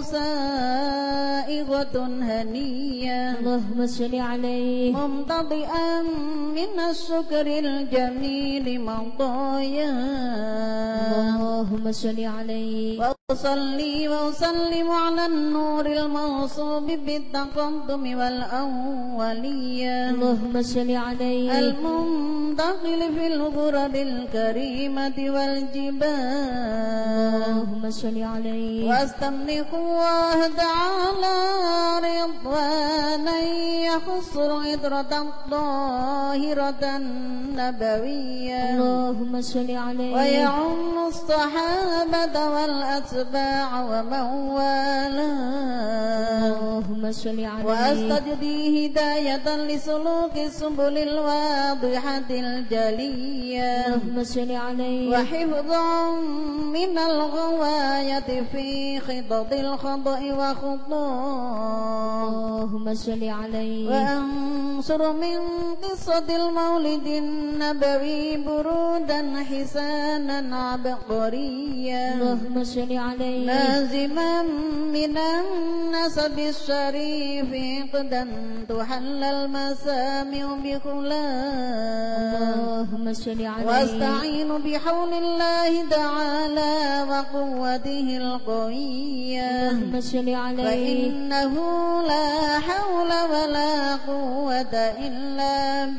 سائغة هنية اللهم صل عليه ممتضئا من الشكر الجميل مطايا اللهم صل عليه وأصلي وأسلم على النور الموصوب بالتقدم والأولية اللهم صل عليه المنتقل في الغرر الكريمة والجبال اللهم صل عليه واستملك الله تعالى رضوانا يخص العطرة الطاهرة النبوية اللهم صل عليه ويعم الصحابة والأتباع ومن والاه اللهم صل عليه وأستجدي هداية لسلوك السبل الواضحة الجلية اللهم صل عليه وحفظا من الغواية في خطط الخطأ وخطاه اللهم صل عليه وأنصر من قصة المولد النبوي برودا حسانا عبقريا اللهم صل عليه لازما من النسب الشريف قدا تحل المسامع بخلاه اللهم صل عليه واستعين بحول الله تعالى وقوته القوية اللهم صل عليه فإنه لا حول ولا قوة إلا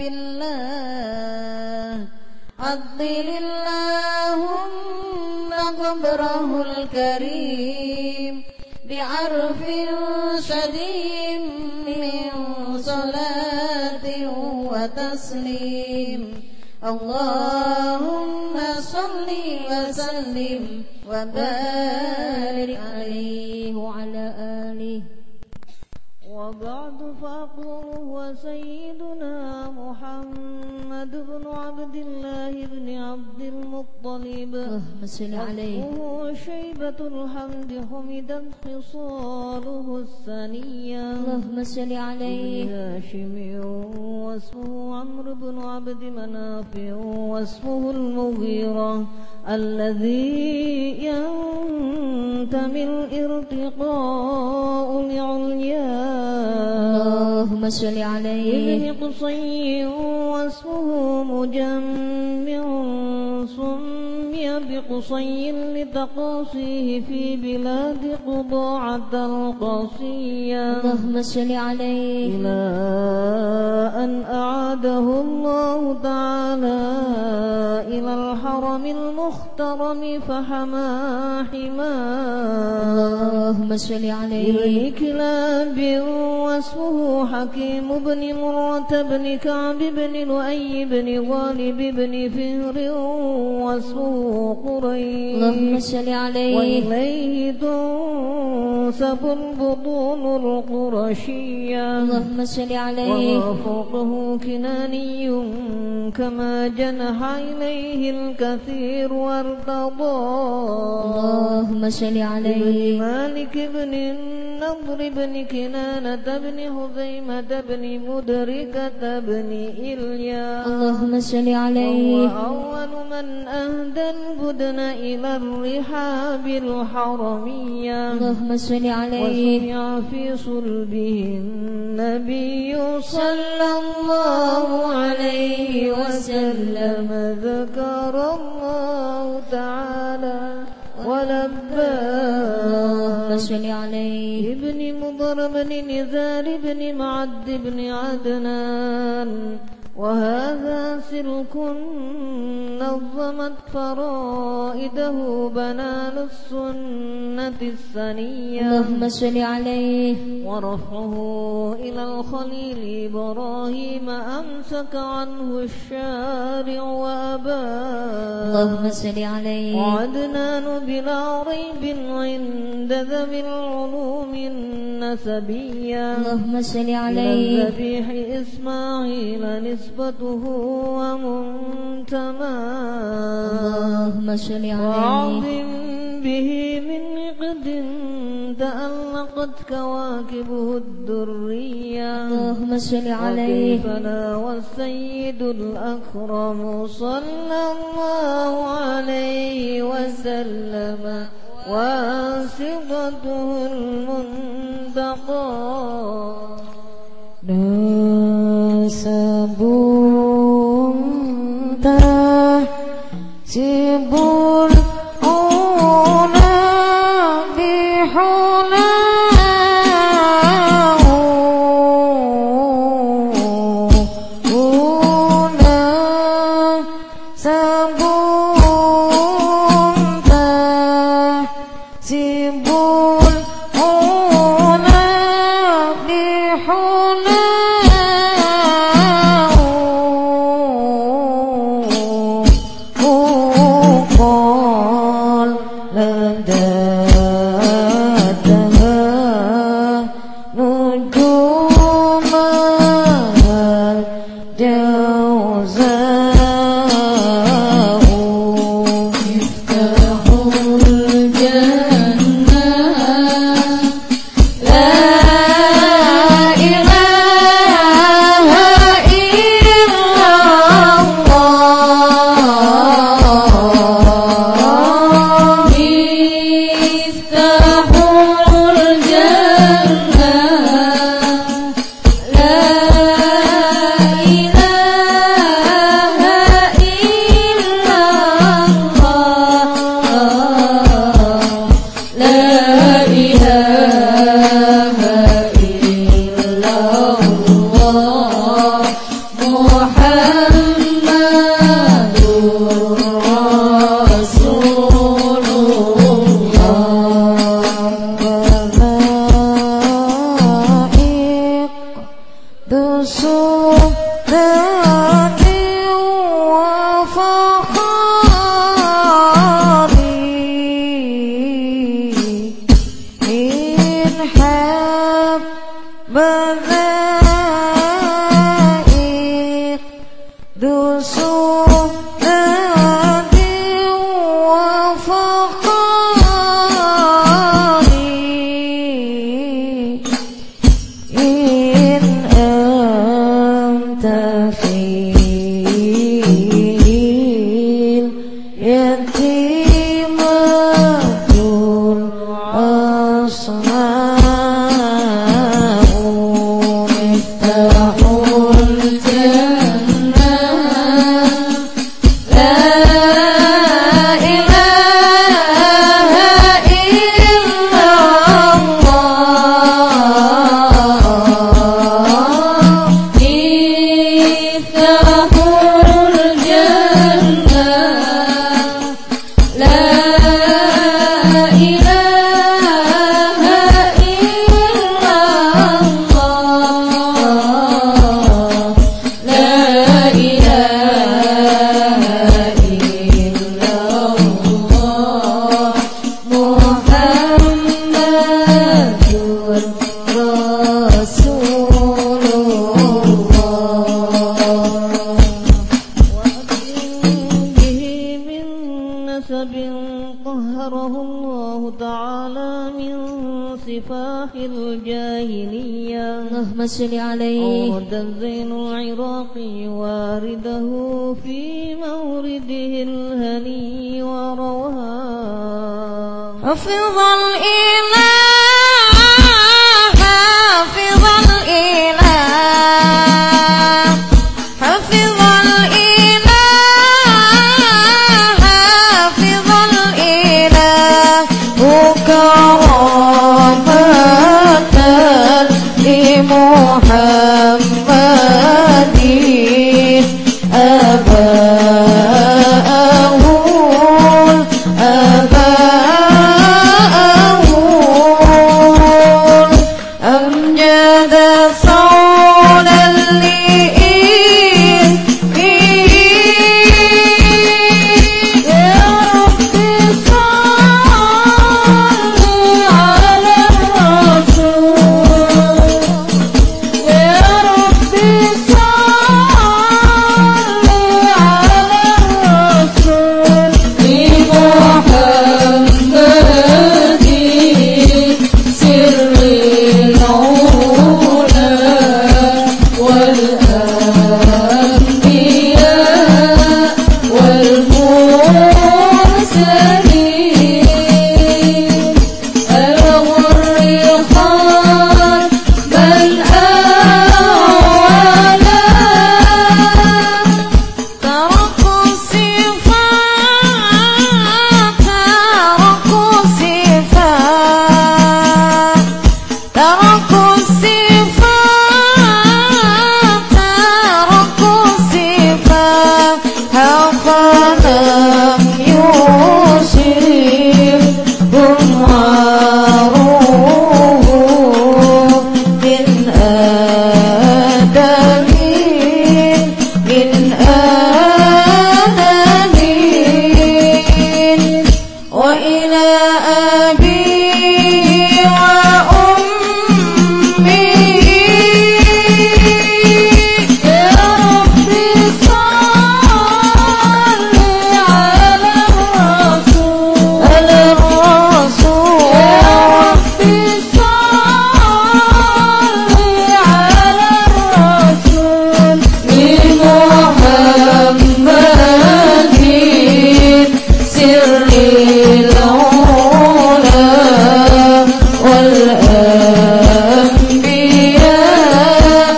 بالله عظم اللهم قبره الكريم بعرف شديد من صلاة وتسليم اللهم صل وسلم وبارك عليه وعلى آله. وبعد فأقول هو سيدنا محمد بن عبد الله بن عبد المطلب اللهم صل عليه وهو شيبة الحمد حمدت خصاله الثنية اللهم صل عليه ابن هاشم واسمه عمرو بن عبد مناف واسمه المغيرة الذي ينتمي الارتقاء لعليا اللهم صل عليه ابن قصي واسمه مجمع سمي بقصي لتقاصيه في بلاد قضاعة القصية اللهم صل عليه إلى أن أعاده الله تعالى إلى الحرم المخترم فحمى حماه اللهم صل عليه ابن كلاب واسمه حكيم بن مرة بن كعب بن لؤي بن غالب بن فهر واسمه قريش اللهم صل عليه وإليه تنسب البطون القرشية اللهم صل عليه وما فوقه كناني كما جنح إليه الكثير وارتضاه اللهم صل عليه مالك بن النضر بن كنانة بن هزيمة بن مدركة بن إلياس اللهم صل عليه وهو أول من أهدى البدن إلى الرحاب الحرمية اللهم صل عليه وسمع في صلبه النبي صلى الله عليه وسلم ذكر الله تعالى ولباه اللهم صل عليه ابن مضر بن نزار بن معد بن عدنان وهذا سلك نظمت فرائده بنان السنة السنية اللهم صل عليه ورفعه إلى الخليل إبراهيم أمسك عنه الشارع وأباه اللهم صل عليه وعدنان بلا ريب عند ذوي العلوم النسبية اللهم صل إلى عليه الذبيح إسماعيل نسبته ومنتماه اللهم صل عليه وعظم به من عقد تألقت كواكبه الدرية اللهم صل عليه وكيف لا والسيد الأكرم صلى الله عليه وسلم واسطته المنتقى Nasabun tahsibul una bihulahu una sabun tahsibul una bihulahu اللهم صل عليه أورد الزين العراقي وارده في مورده الهني ورواه حفظ الإله حفظ الإله حفظ الإله حفظ الإله كرامة لمحمد الأنبياء والمرسلين الغر الخاتم الأولى تركوا الصفات تركوا الصفات تركوا الصفات تركوا الصفات فلم يصبهم عاروه من آدم من آدم وإلى أبي وأمي يا رب صل على الرسول على الرسول يا رب صل على الرسول بمحمد سر العلا والأنبياء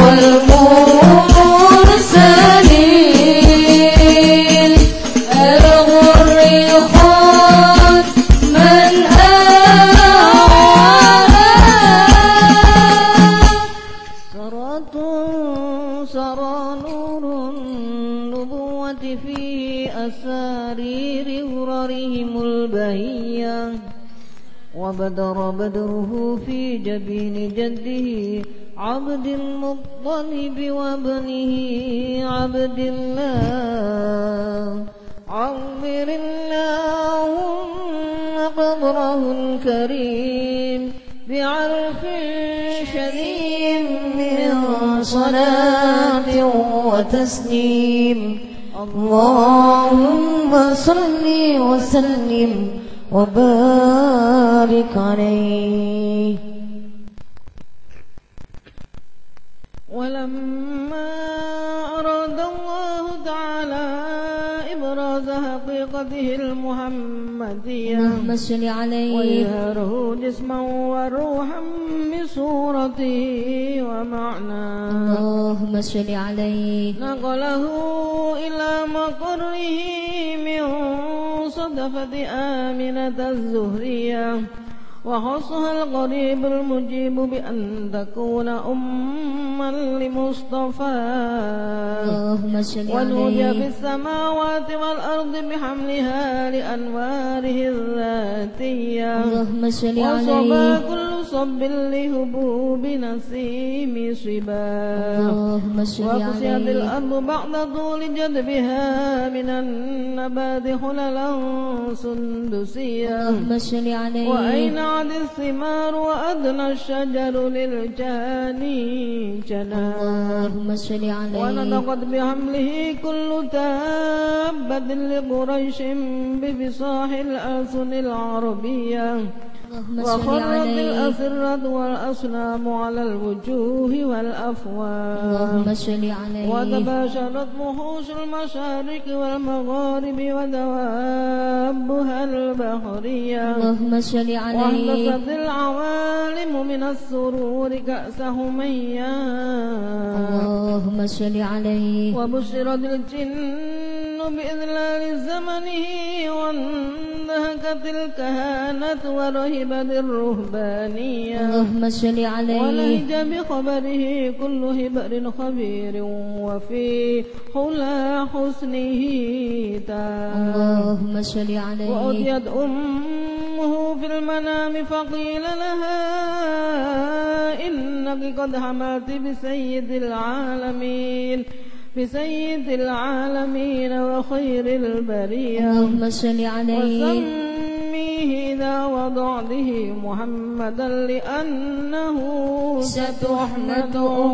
والمرسلين الغر الخاتم الأولى سرات سرى نور النبوة في أسارير غررهم البهية وبدر بدره في جبين جده عبد المطلب وابنه عبد الله عمر اللهم قبره الكريم بعرف شديد من صلاة وتسليم اللهم صل وسلم وبارك عليه. ولما أراد الله تعالى إبراز حقيقته المحمدية اللهم صل عليه وإظهاره جسما وروحا بصورته ومعناه اللهم صل عليه نقله إلى مقره من صدفة آمنة الزهرية وخصها القريب المجيب بأن تكون أما لمصطفى اللهم صل ونودي عليه في السماوات والأرض بحملها لأنواره الذاتية اللهم صل وصبا عليه كل صب لهبوب نسيم صبا اللهم صل وقسيت عليه الأرض بعد طول جدبها من النبات خللا سندسيا اللهم صل عليه وأين عد الثمار وأدنى الشجر للجاني جنا اللهم صل عليه ونطقت بحمله كل تابة لقريش بفصاح الألسن العربية اللهم صل وخرت عليه الأسرة والأصنام على الوجوه والأفواه اللهم صل عليه وتباشرت وحوش المشارق والمغارب ودوابها البحرية اللهم صل عليه واحتفت العوالم من السرور كأس هميا اللهم صل عليه وبشرت الجن بإذلال زمنه وانتهكت الكهانة ورهبت الرهبانية اللهم صل عليه ولهج بخبره كل هبر خبير وفي حلى حسنه تام اللهم صل عليه وأتيت أمه في المنام فقيل لها إنك قد حملت بسيد العالمين بسيد العالمين وخير البرية اللهم صل عليه وسميه إذا وضعته محمدا لأنه ستحمد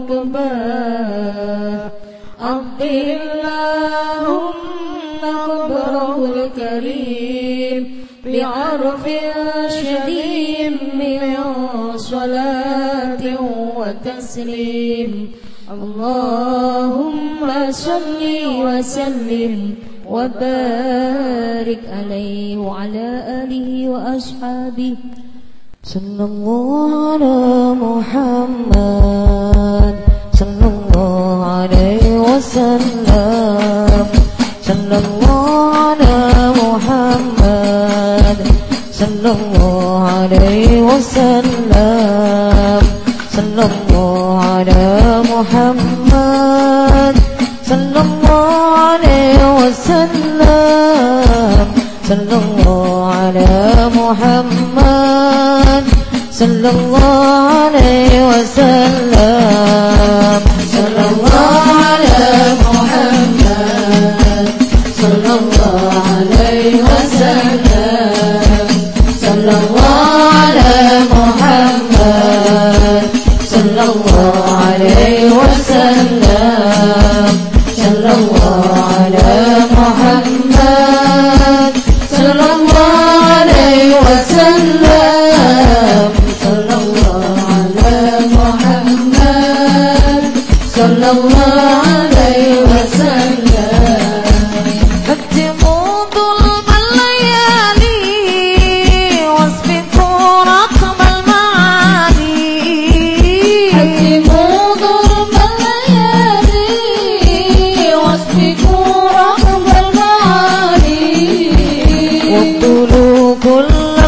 عقباه عظم اللهم قبره الكريم بعرف شديد من صلاة وتسليم. الله Allahumma salli wa sallim wa barik alaihi wa ala alihi wa ashabihi. Sallallahu ala Muhammad, sallallahu alaihi wasallam. Sallallahu ala Muhammad, sallallahu alaihi wasallam. Sallallahu ala Muhammad, sallallahu alaihi wasallam. Sallallahu ala Muhammad, sallallahu alaihi wasallam. Sallallahu ala Muhammad, sallallahu alaihi wasallam. Sallallahu ala Muhammad, sallallahu alaihi wasallam. Sallallahu ala Muhammad, sallallahu alaihi wasallam. Sallallahu ala Muhammad, sallallahu alaihi wasallam. Haktimu dhulmal layali wasbiqu raqmal maani. Haktimu dhulmal layali wasbiqu raqmal maani. وابتلوا كل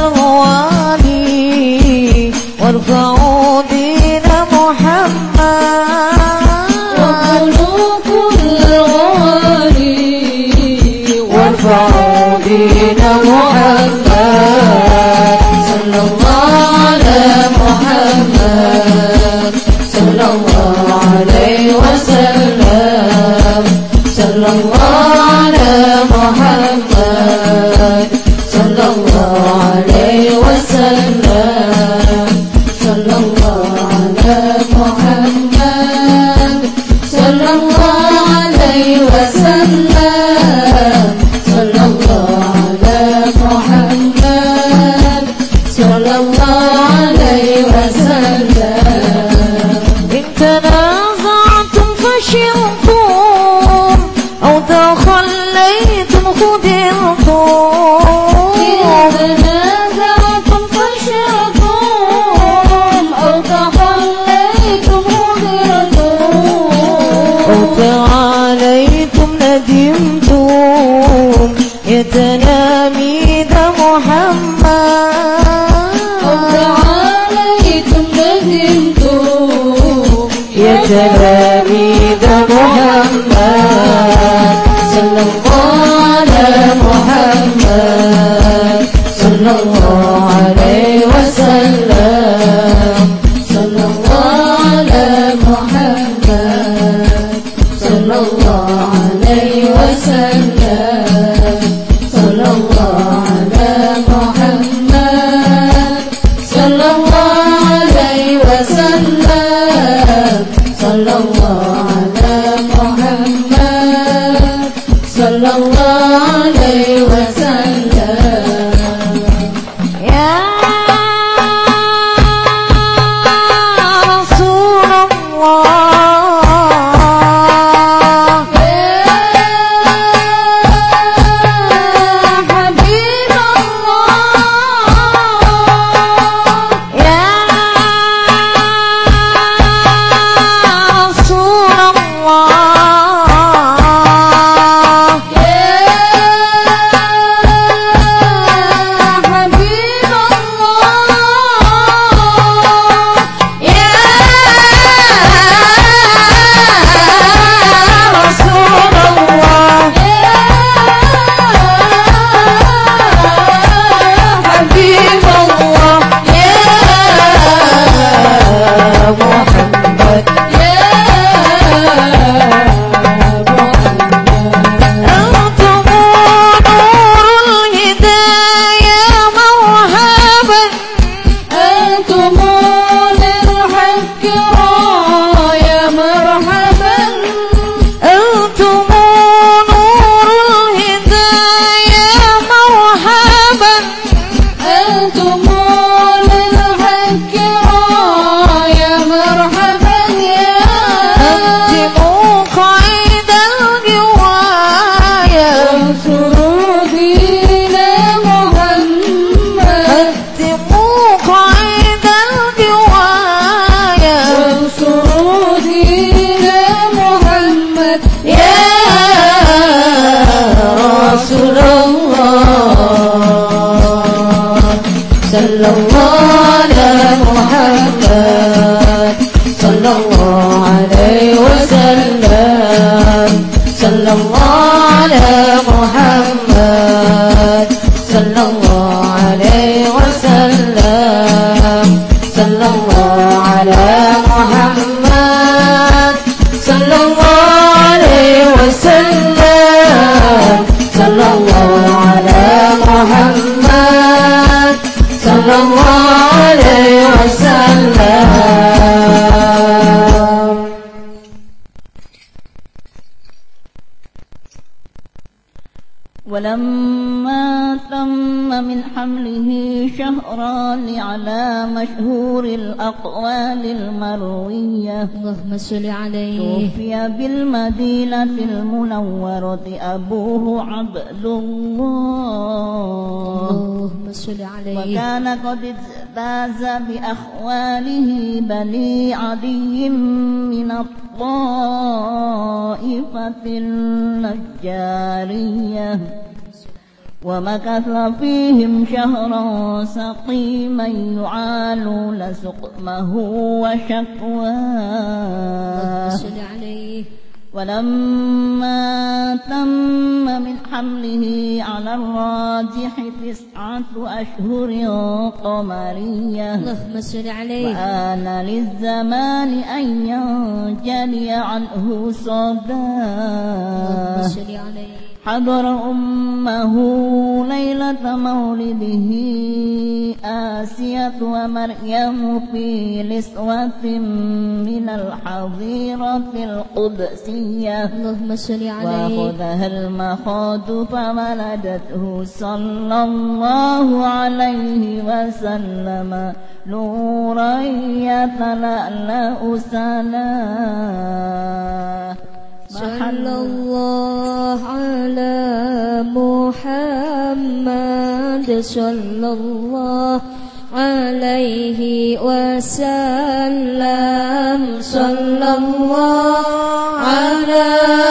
الغوالي وارفعوا دين محمد. وابتلوا كل الغوالي وارفعوا دين محمد. صلى الله على محمد، صلى الله عليه وسلم. صلى الله على محمد، صلى الله عليه وسلم. صلى الله على محمد، صلى الله عليه وسلم. صلى الله على محمد، صلى الله عليه وسلم. إن تنازعتم فشلتم أو تخليتم خذلتم. عليكم ندمتم يا تلاميذ محمد. عليكم ندمتم يا تلاميذ محمد. صلى الله على محمد، صلى الله عليه وسلم. صلى الله على محمد، صلى الله عليه وسلم. صلى الله على محمد، صلى الله عليه وسلم. صلى الله على محمد، وسلم صلى الله على محمد صلى الله عليه وسلم صلى الله على محمد صلى الله عليه وسلم صلى الله على محمد صلى الله عليه وسلم. ولما تم من حمله شهران على مشهور الأقوال المروية اللهم صل عليه توفي بالمدينة المنورة أبوه عبد الله اللهم صل عليه وكان قد اجتاز بأخواله بني عدي من الطائفة النجارية ومكث فيهم شهرا سقيما يعانون سقمه وشكواه صل عليه. ولما تم من حمله على الراجح تسعة أشهر قمرية اللهم صل عليه. وآن للزمان أن ينجلي عنه صداه اللهم صل عليه. حضر أمه ليلة مولده آسية ومريم في نسوة من الحظيرة القدسية اللهم صل عليه. وأخذها المخاض فولدته صلى الله عليه وسلم نورا يتلألأ سناه. صلى الله على محمد صلى الله عليه وسلم صلى الله على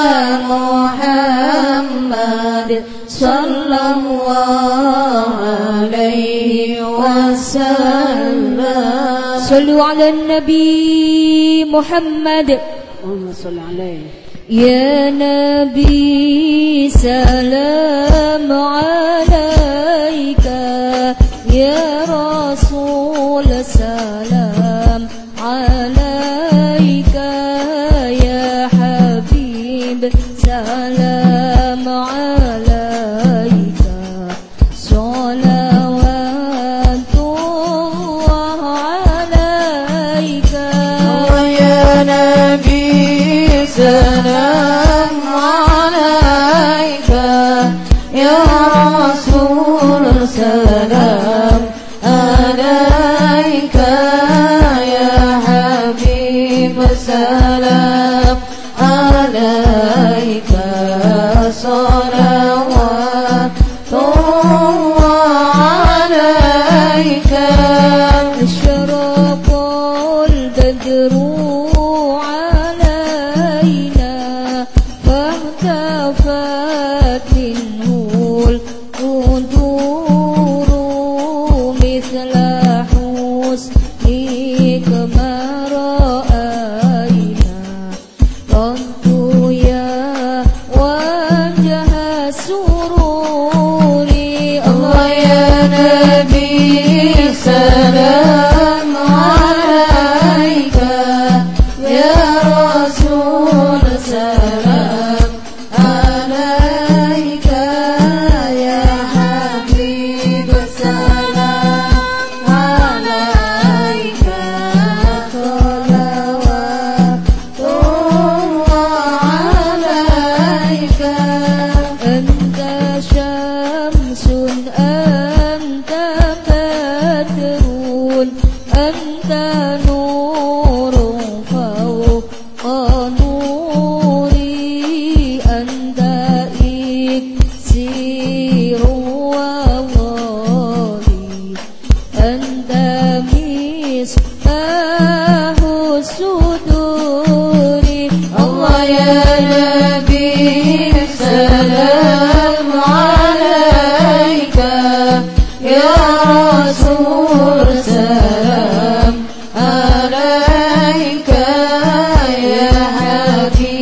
محمد صلى الله عليه وسلم. صلوا على النبي محمد اللهم صل عليه. يا نبي سلام عليك يا رسول سلام عليك يا حبيب سلام عليك صلوات الله عليك يا نبي سلام عليك يا رسول سلام عليك يا حبيب سلام عليك صلوات الله عليك. أشرق البدر علينا فاهتفت منه القدور مثل حسنك ما رأينا قط يا وجه السرور. الله يا نبي سلام عليك يا رسول سلام عليك يا حبيب سلام عليك صلوات الله عليك. أنت شمس أنت بدر أنت نور فوق نوري أنت إكسير وغالي أنت مصباح الصدور. الله يا نبي سلام عليك يا رسول سلام عليك يا حبيب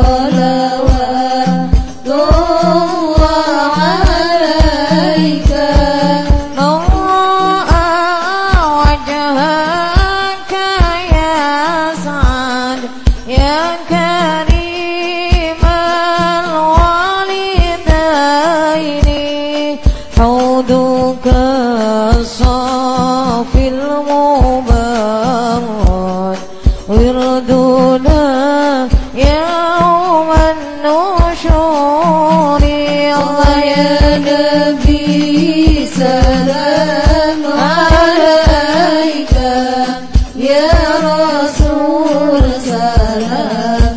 صلوات الله عليك من رأى وجهك يسعد يا كريم الوالدين حوضك الصافي المبارك وردنا يوم النشور الله يا نبي سلام عليك يا رسول سلام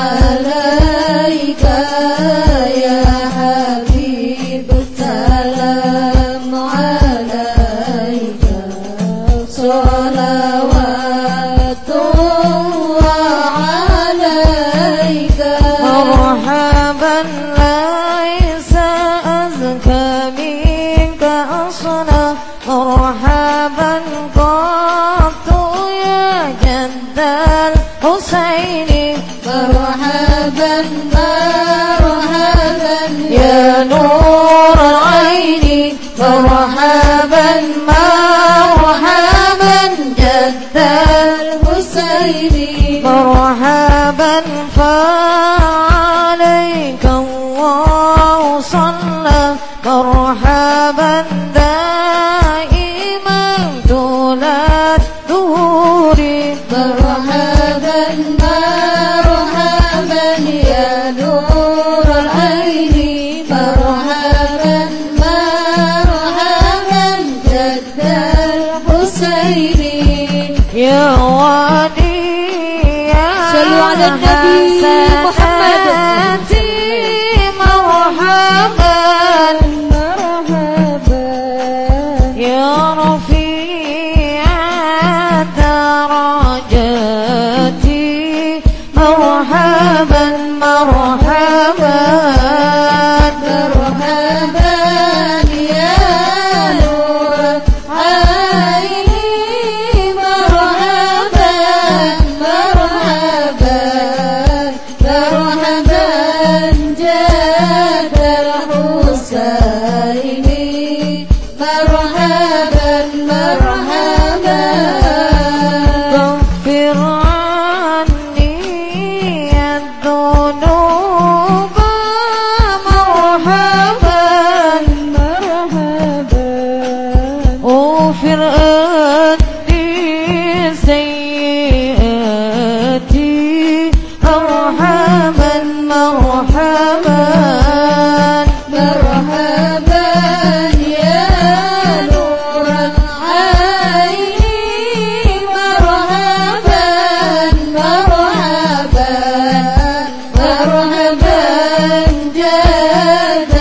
عليك يا حبيب سلام عليك صلوات الله عليك مرحبا ليس أزكى منك أصلا مرحبا قط يا جد الحسين مرحبا مرحبا يا نور العين مرحبا مرحبا جد الحسين مرحبا فعليك الله صلى مرحبا دائما طول الدهور مرحبا مرحبا يا نور العين مرحبا مرحبا جد الحسين يا ولي يا صلوا على النبي محمد. مرحبا مرحبا يا رفيع درجاتي مرحبا مرحبا مرحبا يا نور عيني مرحبا مرحبا مرحبا جد الحسين مرحبا مرحبا اغفر عني الذنوب مرحبا مرحبا اغفر عني سيئاتي مرحبا مرحبا مرحبا يا نور العين مرحبا مرحبا مرحبا جد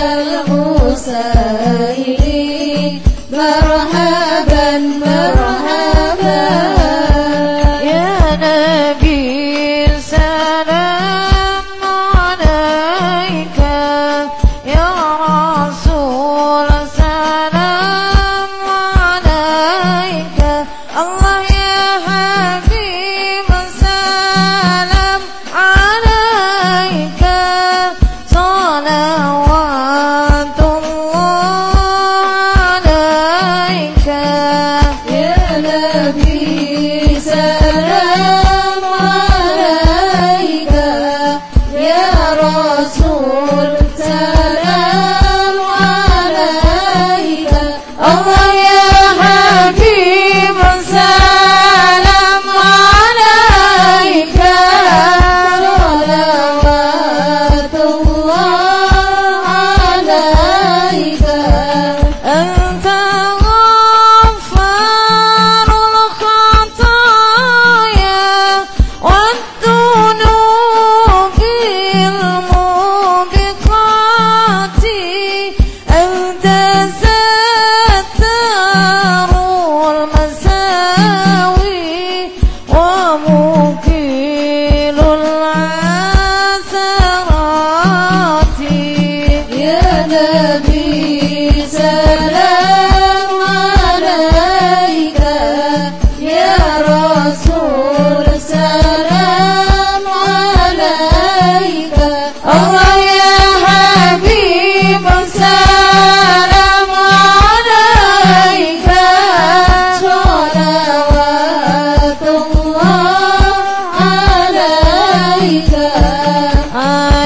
الحسين مرحبا مرحبا يا نبي سلام عليك يا رسول سلام عليك الله يا حبيب سلام عليك صلوات الله عليك يا نبي سلام عليك يا رسول سلام عليك الله يا حبيب سلام عليك صلوات الله عليك أنت غفار الخطايا والذنوب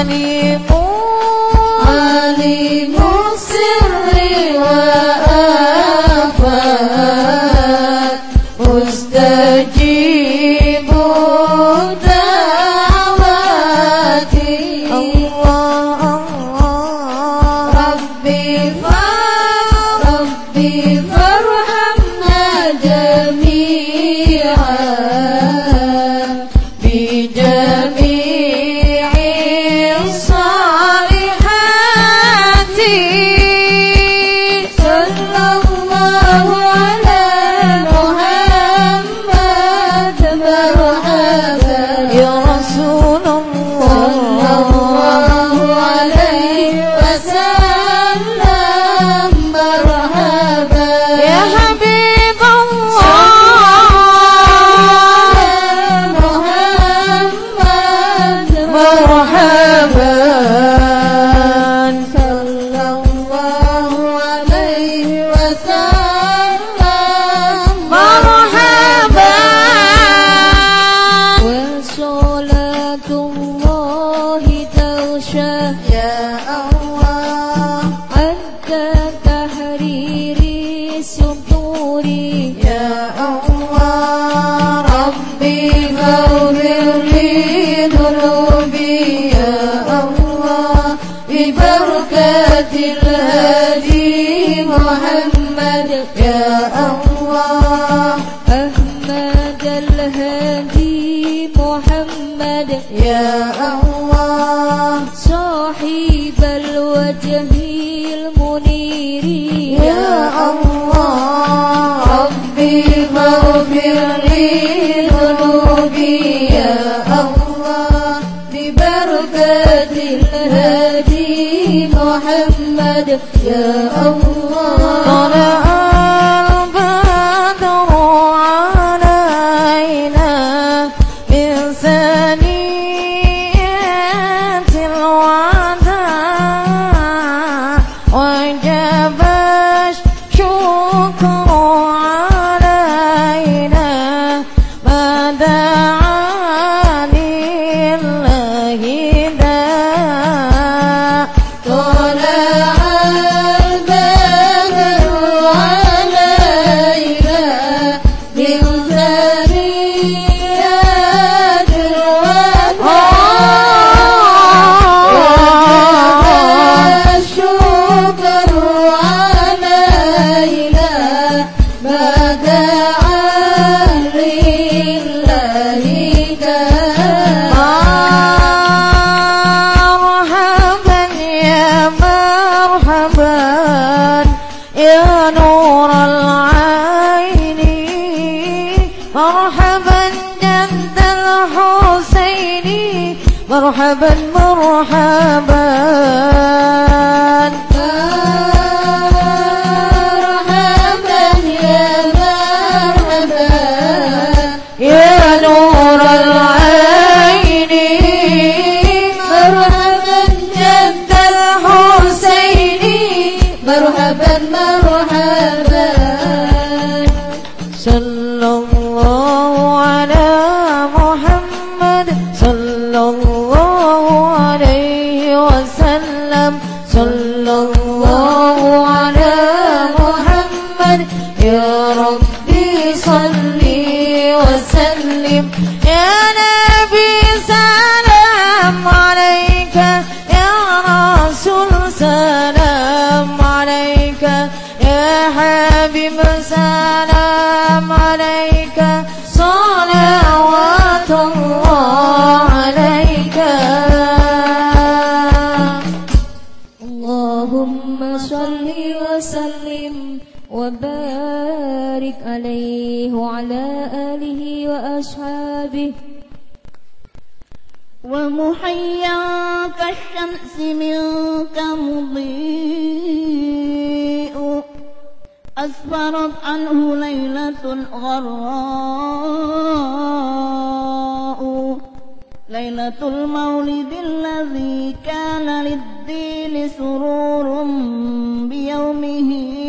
عليم عليم السر وآفات مستجيب دعواتي الله الله ربي ربي فارحمنا جميعا بجميع الصالحات صلى الله على محمد مرحبا يا رسول صلى الله عليه وسلم مرحبا يا حبيب الله محمد مرحبا صلى الله عليه وسلم مرحبا وصلاة الله تغشى يا الله حتى تحرير الصدور يا الله ربي فاغفر لي ذنوبي يا الله ببركة الهادي محمد يا الله أحمد الهادي محمد يا الله صاحب الوجه المنير يا الله ربي فاغفر لي ذنوبي يا الله ببركة الهادي محمد يا الله طلع البدر علينا من ثنيات الوداع وجب الشكر علينا ما دعا لله داع طلع البدر علينا من ثنيات الوداع الشكر علينا ما دعا لله داع مرحبا يا مرحبا يا نور العين مرحبا جد الحسين مرحبا مرحبا مرحبا يا مرحبا يا نور العين مرحبا جد الحسين مرحبا مرحبا صلى الله على محمد صلى الله عليه وسلم صلى الله على محمد يا ربي صلي وسلم يا نبي سلام عليك يا رسول سلام عليك يا حبيب سلام عليك صلوات الله عليك اللهم صل وسلم وبارك عليه وعلى آله وأصحابه ومحيا كالشمس منك مضيء أسفرت عنه ليلة غراء ليلة المولد الذي كان للدين سرور بيومه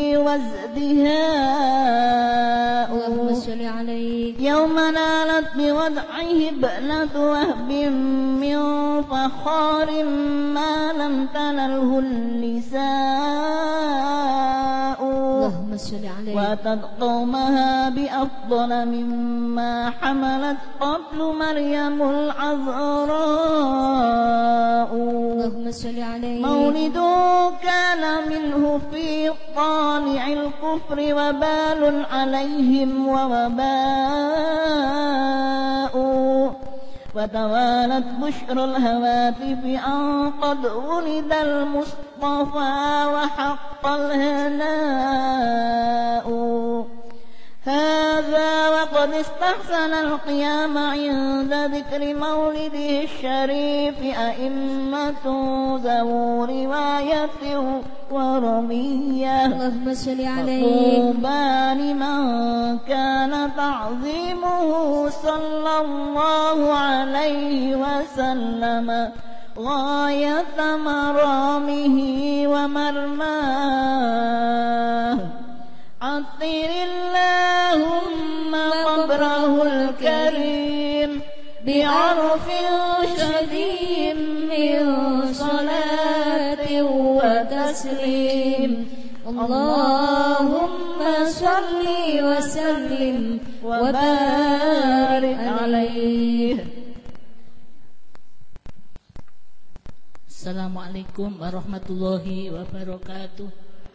وازدهاء اللهم صل عليه يوم نالت بوضعه ابنة وهب من فخار ما لم تنله النساء اللهم صل عليه وأتت قومها بأفضل مما حملت قبل مريم العذراء اللهم صل عليه مولد كان منه في طالع الكفر وبال عليهم ووباء وتوالت بشر الهواتف أن قد ولد المصطفى وحق الهناء هذا وقد استحسن القيام عند ذكر مولده الشريف أئمة ذو رواية ورمية اللهم صل عليه طوبى لمن كان تعظيمه صلى الله عليه وسلم غاية مرامه ومرماه عطر اللهم قبره الكريم بعرف شديد من صلاة وتسليم اللهم صل وسلم وبارك عليه. Assalamualaikum warahmatullahi wabarakatuh.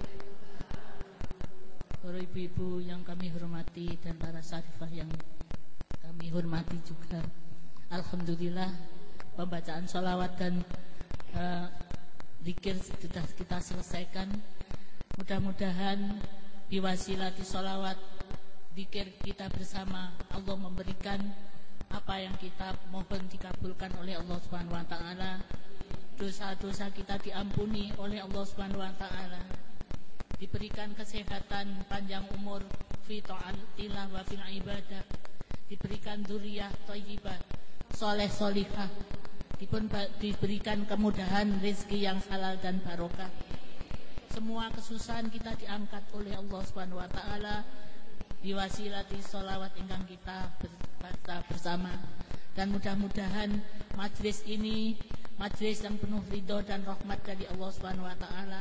Para ibu-ibu yang kami hormati dan para syarifah yang kami hormati juga, alhamdulillah pembacaan sholawat dan uh, zikir sudah kita selesaikan. Mudah-mudahan biwasilati sholawat zikir kita bersama Allah memberikan apa yang kita mohon dikabulkan oleh Allah Subhanahu wa taala. Dosa-dosa kita diampuni oleh Allah Subhanahu wa taala. Diberikan kesehatan, panjang umur, fi ta'atillah wa fil ibadah. Diberikan dzurriyyah thayyibah, soleh solihah. Diberikan kemudahan rezeki yang halal dan barokah. Semua kesusahan kita diangkat oleh Allah Subhanahu wa taala biwasilati sholawat ingkang kita berbaca bersama. Dan mudah-mudahan majlis ini majlis yang penuh ridho dan rahmat dari Allah Subhanahu wa taala.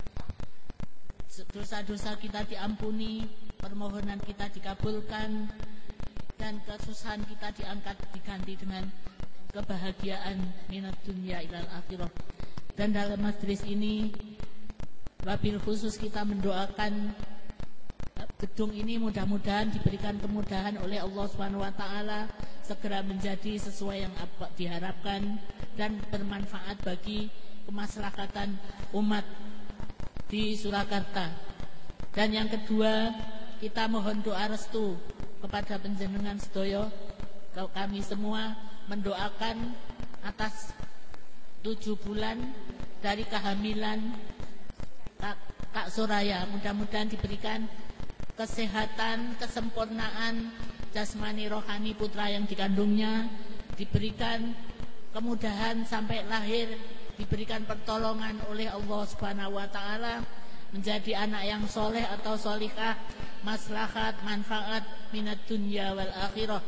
Dosa-dosa kita diampuni, permohonan kita dikabulkan, dan kesusahan kita diangkat diganti dengan kebahagiaan minat dunia ilal akhirah. Dan dalam majlis ini wabil khusus kita mendoakan gedung ini mudah-mudahan diberikan kemudahan oleh Allah Subhanahu wa taala, segera menjadi sesuai yang diharapkan dan bermanfaat bagi kemaslahatan umat di Surakarta. Dan yang kedua, kita mohon doa restu kepada panjenengan sedaya, kami semua mendoakan atas tujuh bulan dari kehamilan Kak, Kak Soraya. Mudah-mudahan diberikan kesehatan, kesempurnaan jasmani rohani putra yang dikandungnya, diberikan kemudahan sampai lahir, diberikan pertolongan oleh Allah Subhanahu wa taala menjadi anak yang soleh atau solihah, maslahat, manfaat minat dunya wal akhirah.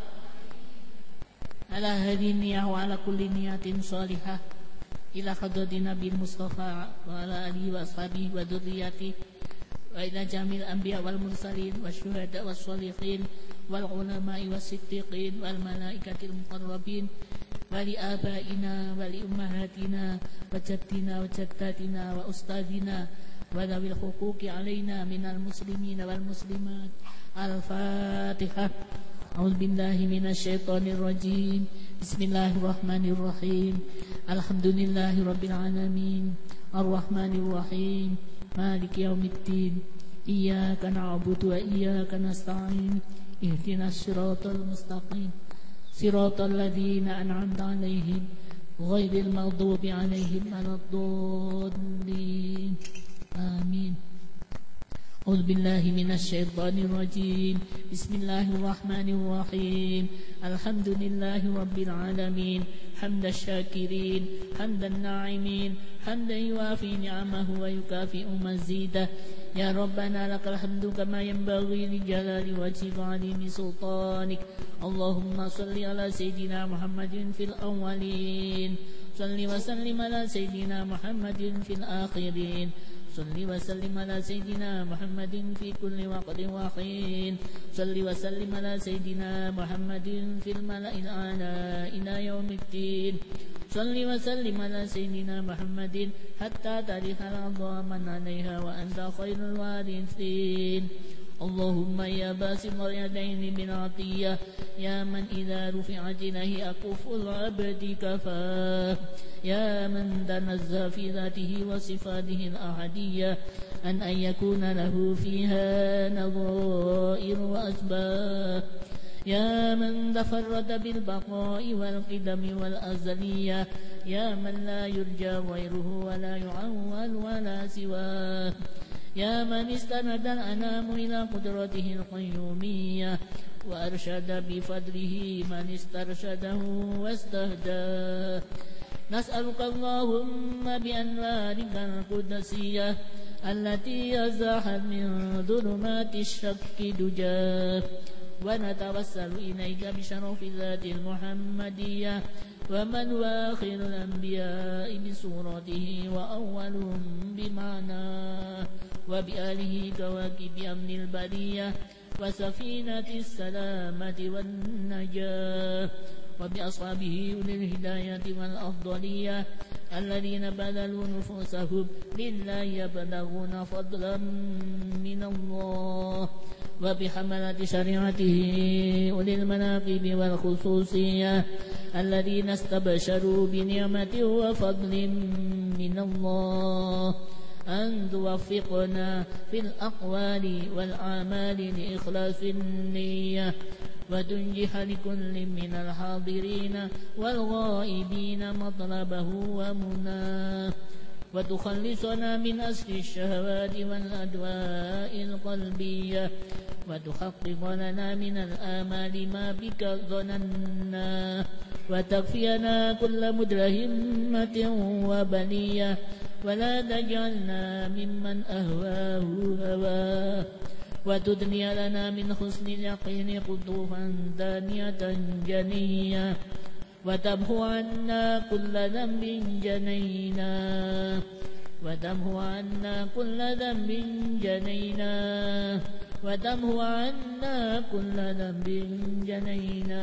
Ala hadiniyah wa ala kulli niyatin solihah ila hadratin Nabi Mustafa wa ala alihi wa ashabihi wa dzurriyyatihi wa ila jamil anbiya wal mursalin wasyuhada wassolihin wal ulama'i wassiddiqin wal malaikatil muqarrabin wali abaina wali ummahatina wa jaddina wa jaddatina wa ustadina wa dawil huquqi alaina minal muslimina wal muslimat. Al-Fatihah. A'udzu billahi minasyaitonir rajim. Bismillahirrahmanirrahim. Alhamdulillahi rabbil alamin. Ar-Rahmanir Rahim. Maliki yaumiddin. Iyyaka na'budu wa iyyaka nasta'in. Ihdinas siratal mustaqim. Siratal ladzina an'amta 'alaihim ghairil maghdubi 'alaihim waladdallin. Amin. A'udzu billahi minasyaitonir rajim. Bismillahirrahmanirrahim. Alhamdulillahi rabbil alamin. Hamdasy syakirin, hamdan na'imin, hamdan yuafi ni'amahu wa yukafi'u mazidah. Ya Rabbana lakal hamdu kama yanbaghi li jalali wajhika 'azimi sultanik. Allahumma shalli ala sayyidina Muhammadin fil awwalin. صل وسلم على سيدنا محمد في الآخرين صل وسلم على سيدنا محمد في كل وقت وحين صل وسلم على سيدنا محمد في الملأ الأعلى إلى يوم الدين صل وسلم على سيدنا محمد حتى ترث الأرض ومن عليها وأنت خير الوارثين اللهم يا باسط اليدين بالعطية يا من إذا رفعت إليه أكف العبد كفاه يا من تنزه في ذاته وصفاته الأحدية أن أن يكون له فيها نظائر وأسباب يا من تفرد بالبقاء والقدم والأزلية يا من لا يرجى غيره ولا يعول ولا سواه يا من استند الأنام إلى قدرته القيومية وأرشد بفضله من استرشده واستهداه نسألك اللهم بأنوارك القدسية التي أزاحت من ظلمات الشك دجاه ونتوسل إليك بشرف ذات المحمدية ومن واخر الأنبياء بصورته وأولهم بمعناه وبآله كواكب أمن البرية وسفينة السلامة والنجاة وبأصحابه أولي الهداية والأفضلية الذين بذلوا نفوسهم لله يبلغون فضلا من الله وبحملة شريعته أولي المناقب والخصوصية الذين استبشروا بنعمة وفضل من الله أن توفقنا في الأقوال والأعمال لإخلاص النية وتنجح لكل من الحاضرين والغائبين مطلبه ومناه وتخلصنا من أسر الشهوات والأدواء القلبية وتحقق لنا من الآمال ما بك ظننا وتكفينا كل مدرهمة وبلية ولا تجعلنا ممن أهواه هواه وتدني لنا من حسن اليقين قطوفا دانية جنية وتمحو عنا كل ذنب جنينا وتمحو عنا كل ذنب جنينا وتمحو عنا كل ذنب جنينا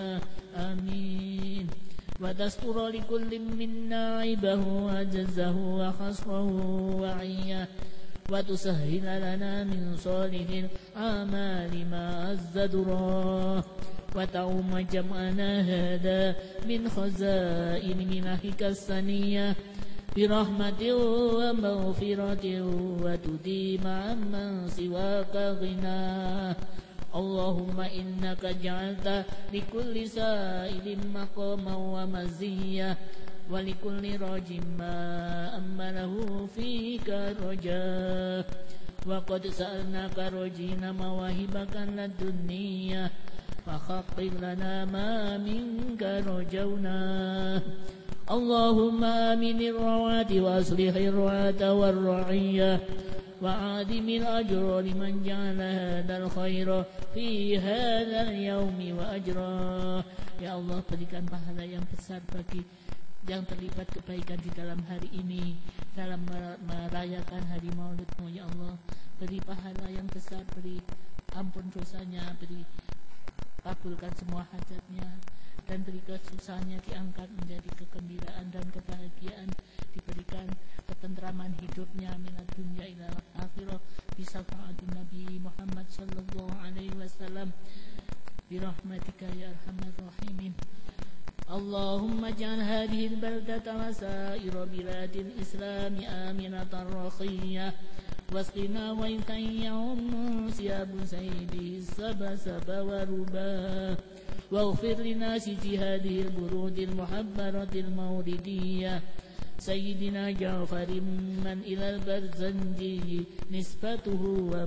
آمين وتستر لكل منا عيبه وجزه وخصره وعيه وتسهل لنا من صالح الأعمال ما أزدراه وتعم جمعنا هذا من خزائن منحك السنية برحمة ومغفرة وتديم عمن سواك غناه اللهم إنك جعلت لكل سائل مقاما ومزية ولكل راج ما أمله فيك رجاه وقد سألناك رجين مواهبك لدنيا فحقق لنا ما منك رجوناه اللهم آمن الرعاة وأصلح الرعاة والرعية وعادم الأجر لمن جعل هذا الخير في هذا اليوم وأجراه. Ya Allah, berikan pahala yang besar bagi yang terlibat kebaikan di dalam hari ini, dalam merayakan hari maulidmu. Ya Allah, beri pahala yang besar, beri ampun dosanya, beri kabulkan semua hajatnya, dan beri kesusahannya diangkat menjadi kegembiraan dan kebahagiaan, diberikan ketentraman hidupnya minat dunia ila akhirah bisafaatin Nabi Muhammad sallallahu alaihi wasallam birahmatika ya arhamar rahimin. Allahumma ja'al hadhihi al-baldata wa sa'ira biladil islami aminatan rakhiyah wasqina wa intayyahum siyabu sayyidi saba saba wa rubah واغفر لناس هذه البرود المحبرة المولدية سيدنا جعفر من إلى البرزنجي نسبته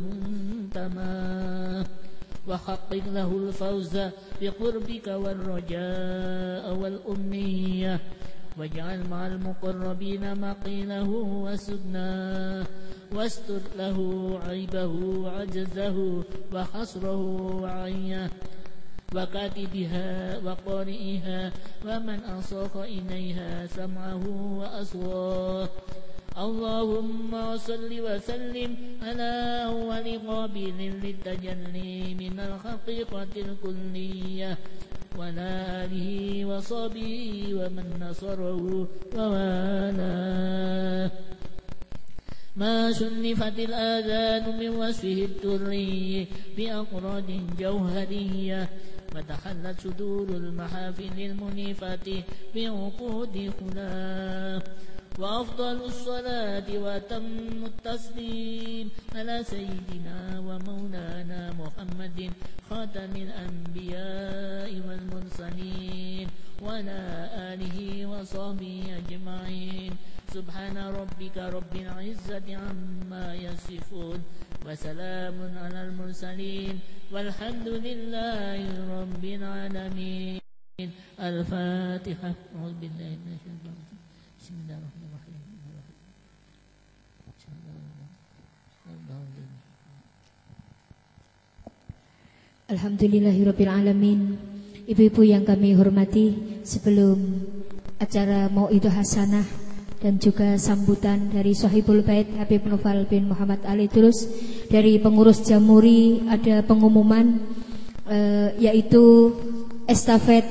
ومنتماه وحقق له الفوز بقربك والرجاء والأمنية واجعل مع المقربين مقيله وسدناه واستر له عيبه وعجزه وحصره وعيه وكاتبها وقارئها ومن أنصاك إليها سمعه وأصواه. اللهم صل وسلم على أول قابل للتجلي من الحقيقة الكلية وعلى آله وصحبه ومن نصره ووالاه. ما شنفت الآذان من وصفه الدري بأقراض جوهرية وتحلت صدور المحافل المنيفة بعقود خلاف. وأفضل الصلاة وأتم التسليم على سيدنا ومولانا محمد خاتم الأنبياء والمرسلين وعلى آله وصحبه أجمعين. سبحان ربك رب العزة عما يصفون وسلام على المرسلين والحمد لله رب العالمين. الفاتحة. أعوذ بالله من الشيطان الرجيم. بسم الله الرحمن الرحيم. Alhamdulillahirrabbilalamin. Ibu-ibu yang kami hormati, sebelum acara Mau'idah Hasanah dan juga sambutan dari Sahibul Bait Habib Noval bin Muhammad Ali Idrus, dari pengurus Jamuri ada pengumuman eh, yaitu estafet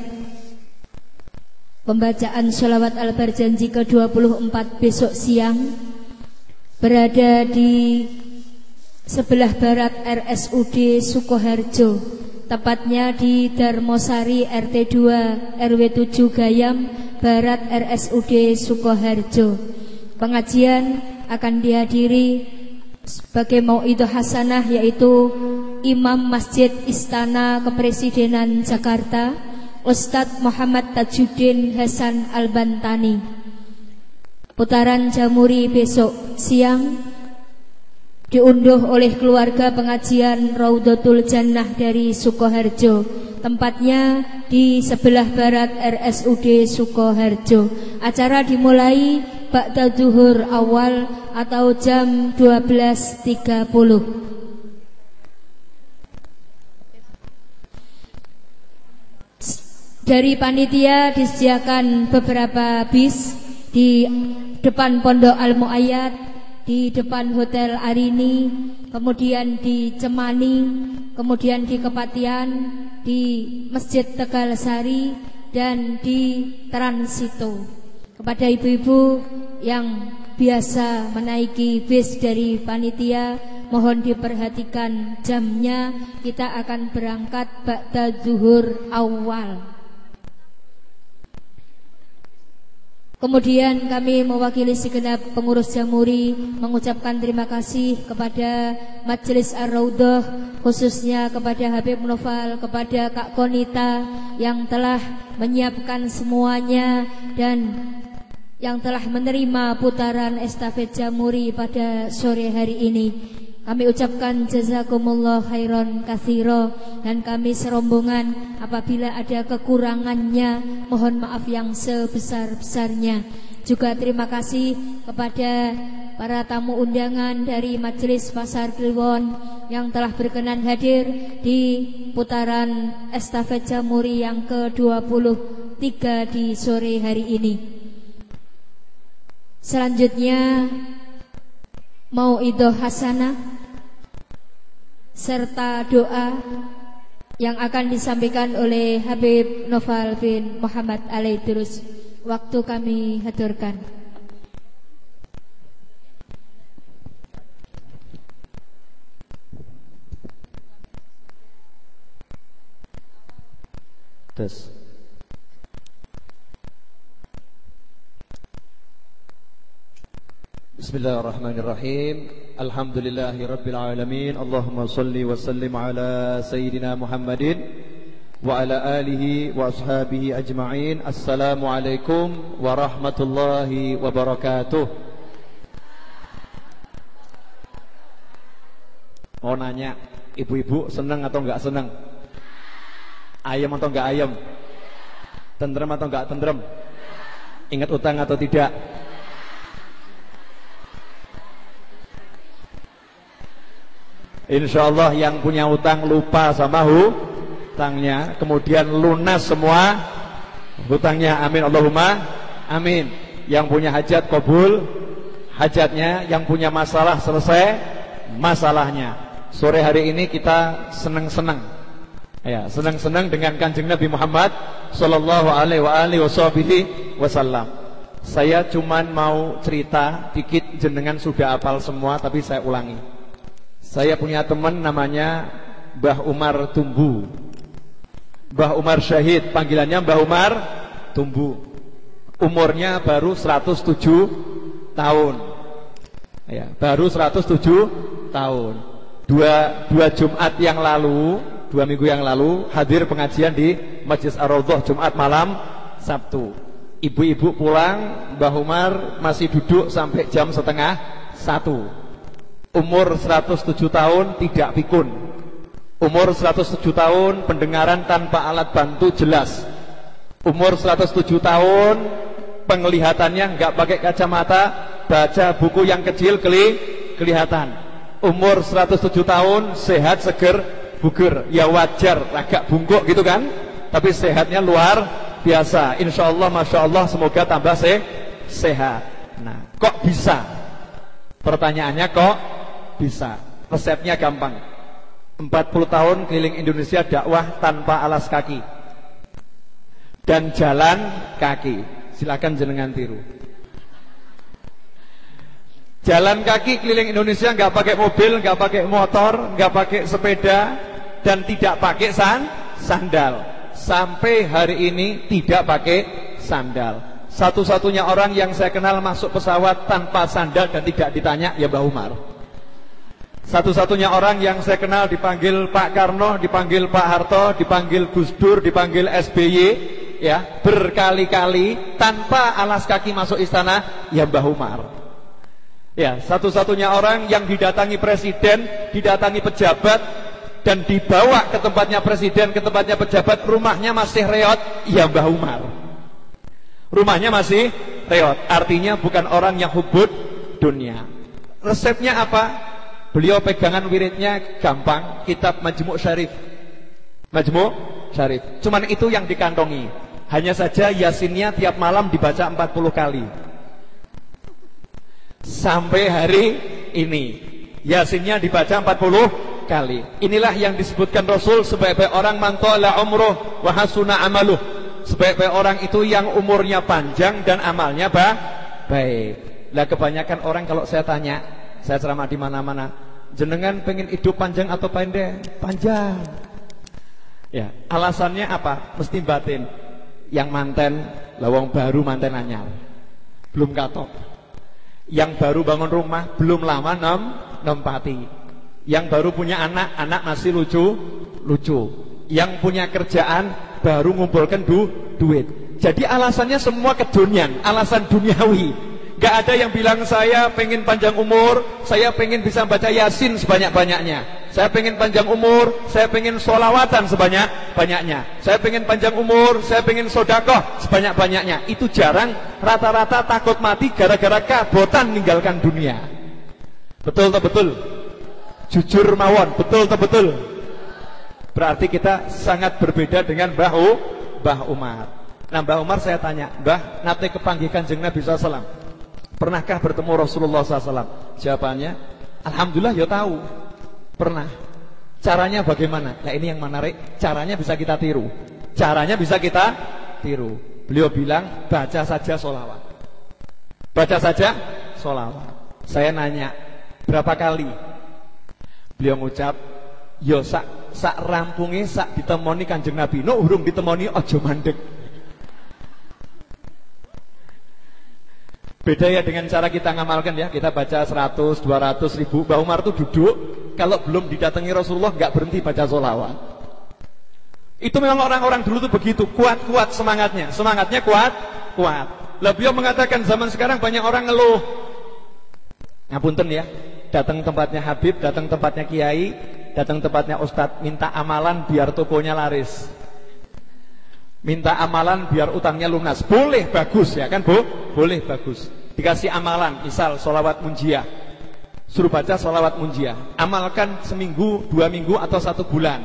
pembacaan sholawat al-barjanji ke dua puluh empat besok siang berada di sebelah barat R S U D Sukoharjo, tepatnya di Darmosari R T dua R W tujuh Gayam Barat R S U D Sukoharjo. Pengajian akan dihadiri sebagai Mau'idah Hasanah yaitu Imam Masjid Istana Kepresidenan Jakarta Ustadz Muhammad Tajuddin Hasan Al-Bantani. Putaran Jamuri besok siang diunduh oleh keluarga pengajian Raudhatul Jannah dari Sukoharjo, tempatnya di sebelah barat R S U D Sukoharjo. Acara dimulai ba'da zuhur awal atau jam dua belas tiga puluh. Dari panitia disediakan beberapa bis di depan Pondok Al-Muayyad, di depan Hotel Arini, kemudian di Cemani, kemudian di Kepatian, di Masjid Tegal Sari, dan di Transito. Kepada ibu-ibu yang biasa menaiki bis dari panitia, mohon diperhatikan jamnya. Kita akan berangkat ba'da zuhur awal. Kemudian kami mewakili segenap pengurus Jamuri mengucapkan terima kasih kepada Majelis Ar-Raudhah, khususnya kepada Habib Noval, kepada Kak Konita yang telah menyiapkan semuanya dan yang telah menerima putaran estafet Jamuri pada sore hari ini. Kami ucapkan jazakumullah khairan katsira, dan kami serombongan apabila ada kekurangannya mohon maaf yang sebesar-besarnya. Juga terima kasih kepada para tamu undangan dari Majelis Pasar Kliwon yang telah berkenan hadir di putaran estafet Jamuri yang ke dua puluh tiga di sore hari ini. Selanjutnya Mau'idah Hasanah serta doa yang akan disampaikan oleh Habib Noval bin Muhammad Ali Idrus. Waktu kami haturkan. Tes. Bismillahirrahmanirrahim. Alhamdulillahi rabbil alamin. Allahumma salli wa sallim ala sayyidina Muhammadin wa ala alihi wa ashabihi ajma'in. Assalamualaikum warahmatullahi wabarakatuh. Mau nanya, ibu-ibu senang atau enggak senang? Ayam atau enggak ayam? Tentrem atau enggak tentrem? Ingat utang atau tidak? InsyaAllah yang punya utang lupa sama hu, hutangnya, kemudian lunas semua hutangnya. Amin Allahumma amin. Yang punya hajat kabul hajatnya, yang punya masalah selesai masalahnya. Sore hari ini kita senang-senang, ya, senang-senang dengan Kanjeng Nabi Muhammad sallallahu alaihi wasallam. Saya cuman mau cerita dikit, jenengan sudah hafal semua, tapi saya ulangi. Saya punya teman namanya Mbah Umar Tumbu. Mbah Umar Syahid, panggilannya Mbah Umar Tumbu. Umurnya baru seratus tujuh tahun. Ya, baru seratus tujuh tahun. Dua, dua Jumat yang lalu, dua minggu yang lalu hadir pengajian di Masjid Ar-Raudhah Jumat malam Sabtu. Ibu-ibu pulang, Mbah Umar masih duduk sampai jam setengah satu. Umur seratus tujuh tahun, tidak pikun. Umur seratus tujuh tahun, pendengaran tanpa alat bantu jelas. Umur seratus tujuh tahun, penglihatannya nggak pakai kacamata, baca buku yang kecil keli, kelihatan. Umur seratus tujuh tahun, sehat, seger, buger. Ya wajar, agak bungkuk gitu kan, tapi sehatnya luar biasa. Insya Allah, Masya Allah, semoga tambah se sehat. Nah, kok bisa? Pertanyaannya kok bisa? Resepnya gampang. Empat puluh tahun keliling Indonesia dakwah tanpa alas kaki dan jalan kaki. Silakan jenengan tiru. Jalan kaki keliling Indonesia, nggak pakai mobil, nggak pakai motor, nggak pakai sepeda, dan tidak pakai san sandal. Sampai hari ini tidak pakai sandal. Satu-satunya orang yang saya kenal masuk pesawat tanpa sandal dan tidak ditanya, ya Mbah Umar. Satu-satunya orang yang saya kenal dipanggil Pak Karno, dipanggil Pak Harto, dipanggil Gus Dur, dipanggil S B Y, ya, berkali-kali tanpa alas kaki masuk istana, ya Mbah Umar. Ya, satu-satunya orang yang didatangi presiden, didatangi pejabat, dan dibawa ke tempatnya presiden, ke tempatnya pejabat, rumahnya masih reot, ya Mbah Umar. Rumahnya masih reot, artinya bukan orang yang hubud dunia. Resepnya apa? Beliau pegangan wiridnya gampang, kitab Majmu' Syarif. Majmu' Syarif. Cuman itu yang dikantongi. Hanya saja Yasinnya tiap malam dibaca empat puluh kali. Sampai hari ini Yasinnya dibaca empat puluh kali. Inilah yang disebutkan Rasul, sebaik-baik orang man tala umruh wa hasuna amaluh. Sebaik-baik orang itu yang umurnya panjang dan amalnya bah, baik. Lah kebanyakan orang kalau saya tanya, saya ceramah di mana-mana, jenengan pengen hidup panjang atau pendek? Panjang. Ya, alasannya apa? Mesti batin. Yang manten, lawang baru manten anyar, belum katok. Yang baru bangun rumah, belum lama nom nempati. Yang baru punya anak, anak masih lucu, lucu. Yang punya kerjaan, baru ngumpulkan du, duit. Jadi alasannya semua kedunian, alasan duniawi. Gak ada yang bilang saya pengen panjang umur, saya pengen bisa baca Yasin sebanyak-banyaknya, saya pengen panjang umur, saya pengen sholawatan sebanyak-banyaknya, saya pengen panjang umur, saya pengen sodakoh sebanyak-banyaknya. Itu jarang, rata-rata takut mati gara-gara kabotan meninggalkan dunia. Betul tak betul? Jujur mawon, betul tak betul? Berarti kita sangat berbeda dengan Mbah Mbah Umar. Nah Mbah Umar saya tanya, Mbah, nate kepanggih Kanjeng Nabi sallallahu alaihi wasallam, pernahkah bertemu Rasulullah sallallahu alaihi wasallam? Jawabannya, alhamdulillah ya tahu, pernah. Caranya bagaimana? Nah ini yang menarik, caranya bisa kita tiru. Caranya bisa kita tiru. Beliau bilang, baca saja sholawat. Baca saja sholawat. Saya nanya, berapa kali? Beliau ngucap, yo sak sak rampunge sak ditemoni Kanjeng Nabi. No urung ditemoni aja mandek. Beda ya dengan cara kita ngamalkan ya. Kita baca seratus, dua ratus, ribu. Mbah Umar tuh duduk, kalau belum didatangi Rasulullah gak berhenti baca sholawat. Itu memang orang-orang dulu tuh begitu, kuat-kuat semangatnya. Semangatnya kuat, kuat. Lah beliau mengatakan zaman sekarang banyak orang ngeluh. Ngapunten ya, datang tempatnya Habib, datang tempatnya Kiai, datang tempatnya Ustadz, minta amalan biar tokonya laris, minta amalan biar utangnya lunas. Boleh, bagus ya kan Bu? Boleh, bagus. Dikasih amalan, misal sholawat munjiah, suruh baca sholawat munjiah, amalkan seminggu, dua minggu atau satu bulan.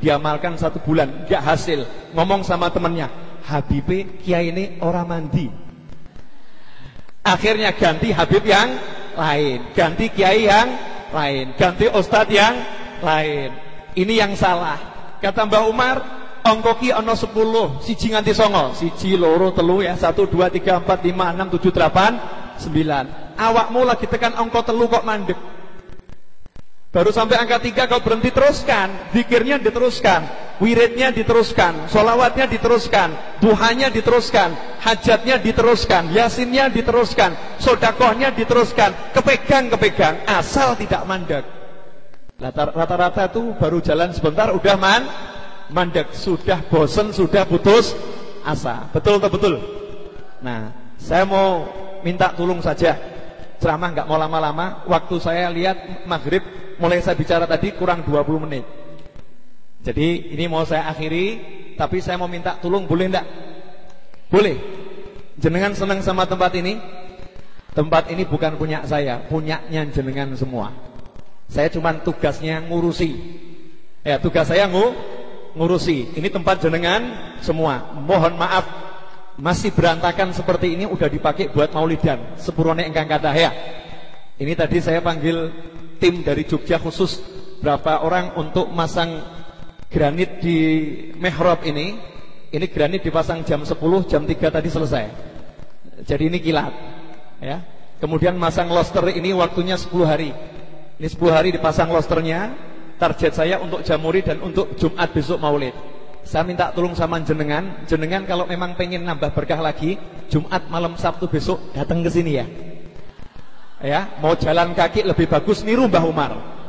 diamalkan satu bulan, gak hasil. Ngomong sama temennya, Habib kiai ini orang mandi. Akhirnya ganti Habib yang lain, ganti kiai yang lain, ganti ustadz yang lain. Ini yang salah. Kata Mbah Umar, ongko ki ono sepuluh, siji nganti songo, siji loro telu ya, satu dua tiga empat lima enam tujuh delapan sembilan. Awakmu lagi tekan ongko telu kok mandek. Baru sampai angka tiga kau berhenti, teruskan. Zikirnya diteruskan, wiridnya diteruskan, sholawatnya diteruskan, duhanya diteruskan, hajatnya diteruskan, yasinnya diteruskan, sodakohnya diteruskan. Kepegang-kepegang, asal tidak mandek. Rata-rata tuh baru jalan sebentar udah man mandek, sudah bosen, sudah putus asa. Betul atau betul? Nah, saya mau minta tolong saja. Ceramah nggak mau lama-lama. Waktu saya lihat maghrib, mulai saya bicara tadi kurang dua puluh menit. Jadi ini mau saya akhiri, tapi saya mau minta tolong, boleh enggak? Boleh. Jenengan senang sama tempat ini? Tempat ini bukan punya saya, punyanya jenengan semua. Saya cuma tugasnya ngurusi. Ya, tugas saya ngu, ngurusi. Ini tempat jenengan semua. Mohon maaf, masih berantakan seperti ini udah dipakai buat maulidan. Sepurone engkang kathah ya. Ini tadi saya panggil tim dari Jogja khusus berapa orang untuk masang granit di mihrab ini. Ini granit dipasang jam sepuluh, jam tiga tadi selesai. Jadi ini kilat ya. Kemudian masang loster ini waktunya sepuluh hari. Ini sepuluh hari dipasang losternya. Target saya untuk Jamuri dan untuk Jumat besok Maulid. Saya minta tolong sama jenengan, jenengan kalau memang pengen nambah berkah lagi, Jumat malam Sabtu besok datang ke sini ya. Ya, mau jalan kaki lebih bagus niru Mbah Umar.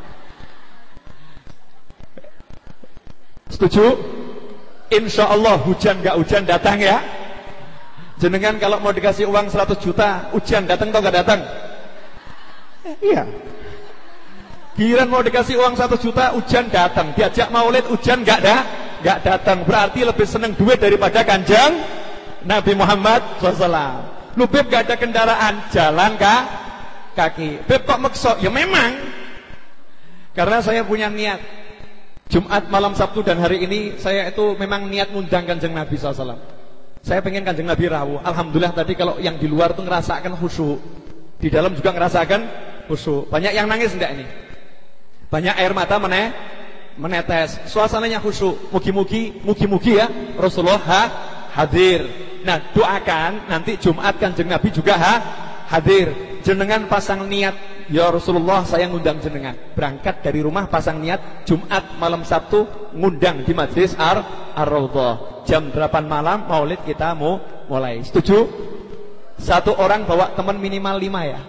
Setuju? Insya Allah hujan gak hujan datang ya. Jenengan kalau mau dikasih uang seratus juta, hujan datang atau gak datang? Iya. Giliran mau dikasih uang satu juta, hujan datang. Diajak maulid, hujan gak ada, gak datang. Berarti lebih seneng duit daripada Kanjeng Nabi Muhammad shallallahu alaihi wasallam. Lu Beb gak ada kendaraan, jalan kah? Kaki. Beb kok maksa? Ya memang. Karena saya punya niat. Jumat malam Sabtu dan hari ini saya itu memang niat ngundang Kanjeng Nabi shallallahu alaihi wasallam. Saya pengen Kanjeng Nabi rawuh. Alhamdulillah tadi kalau yang di luar tuh ngerasakan khusyuk, di dalam juga ngerasakan khusyuk. Banyak yang nangis enggak ini? Banyak air mata mene, menetes. Suasananya khusyuk. Mugi-mugi, mugi-mugi ya Rasulullah ha, hadir. Nah, doakan nanti Jumat Kanjeng Nabi juga ha, hadir. Jenengan pasang niat, ya Rasulullah saya ngundang jenengan. Berangkat dari rumah pasang niat, Jumat malam Sabtu ngundang di Majlis Ar Ar-Raudhah. Jam delapan malam Maulid kita mau mulai. Setuju? Satu orang bawa teman minimal lima ya.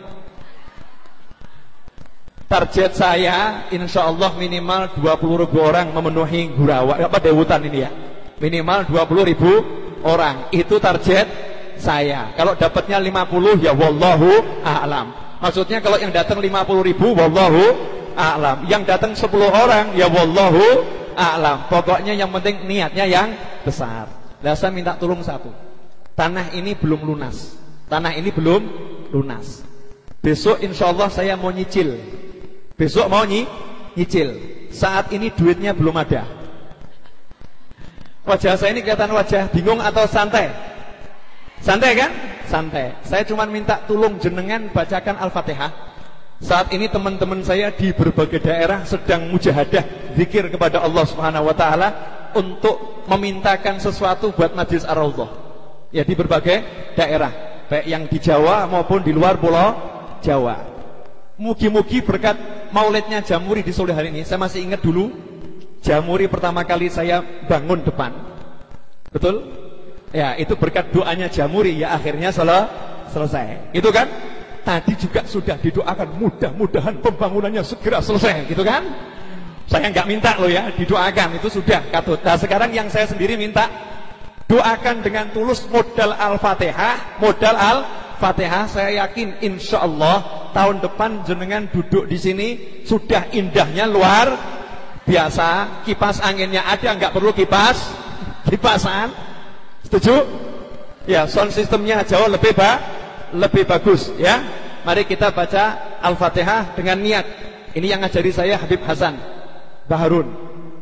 Target saya insya Allah minimal dua puluh ribu orang memenuhi Gurawa, apa Dewutan ini ya. Minimal dua puluh ribu orang. Itu target saya. Kalau dapatnya lima puluh ya wallahu a'lam. Maksudnya kalau yang datang lima puluh ribu wallahu a'lam. Yang datang sepuluh orang ya wallahu a'lam. Pokoknya yang penting niatnya yang besar. Nah, saya minta tolong satu. Tanah ini belum lunas. Tanah ini belum lunas. Besok insya Allah saya mau nyicil. Besok mau ny nyicil. Saat ini duitnya belum ada. Wajah saya ini kelihatan wajah bingung atau santai? Santai kan? Santai. Saya cuma minta tolong jenengan bacakan Al-Fatihah. Saat ini teman-teman saya di berbagai daerah sedang mujahadah zikir kepada Allah Subhanahu wa taala untuk memintakan sesuatu buat Majlis Ar-Raudhah. Ya, di berbagai daerah, baik yang di Jawa maupun di luar pulau Jawa. Mugi-mugi berkat maulidnya Jamuri di sore hari ini. Saya masih ingat dulu Jamuri pertama kali saya bangun depan. Betul? Ya, itu berkat doanya Jamuri ya akhirnya sel selesai. Itu kan? Tadi juga sudah didoakan mudah-mudahan pembangunannya segera selesai, gitu kan? Saya nggak minta loh ya, didoakan itu sudah katut. Nah, sekarang yang saya sendiri minta doakan dengan tulus modal Al-Fatihah, modal Al-Fatihah. Saya yakin insya Allah tahun depan jenengan duduk di sini sudah indahnya luar biasa. Kipas anginnya ada, nggak perlu kipas kipasan. Setuju? Ya, sound sistemnya jauh lebih ba lebih bagus ya. Mari kita baca Al-Fatihah dengan niat. Ini yang ngajari saya Habib Hasan Baharun.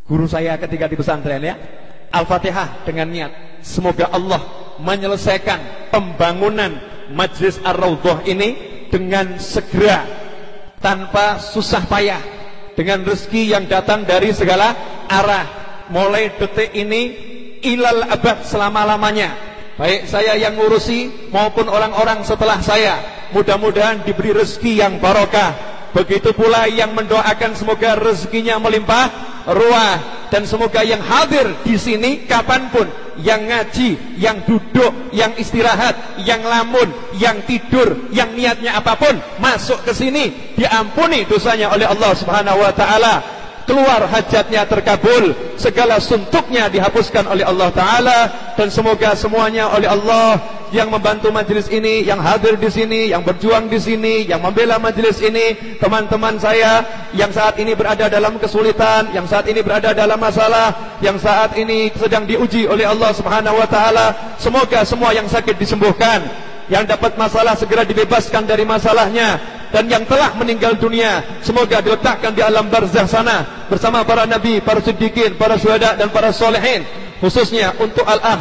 guru saya ketika di pesantren ya. Al-Fatihah dengan niat semoga Allah menyelesaikan pembangunan Majlis Ar-Raudhah ini dengan segera, tanpa susah payah, dengan rezeki yang datang dari segala arah, mulai detik ini ilal abad, selama-lamanya. Baik saya yang ngurusi maupun orang-orang setelah saya, mudah-mudahan diberi rezeki yang barokah. Begitu pula yang mendoakan semoga rezekinya melimpah ruah. Dan semoga yang hadir di sini kapanpun, yang ngaji, yang duduk, yang istirahat, yang lamun, yang tidur, yang niatnya apapun, masuk ke sini diampuni dosanya oleh Allah Subhanahu wa taala. Keluar hajatnya terkabul, segala suntuknya dihapuskan oleh Allah Ta'ala. Dan semoga semuanya oleh Allah yang membantu majelis ini, yang hadir di sini, yang berjuang di sini, yang membela majelis ini, teman-teman saya yang saat ini berada dalam kesulitan, yang saat ini berada dalam masalah, yang saat ini sedang diuji oleh Allah Subhanahu wa taala, semoga semua yang sakit disembuhkan, yang dapat masalah segera dibebaskan dari masalahnya, dan yang telah meninggal dunia semoga diletakkan di alam barzah sana bersama para nabi, para siddiqin, para syuhada dan para solehin. Khususnya untuk al-ah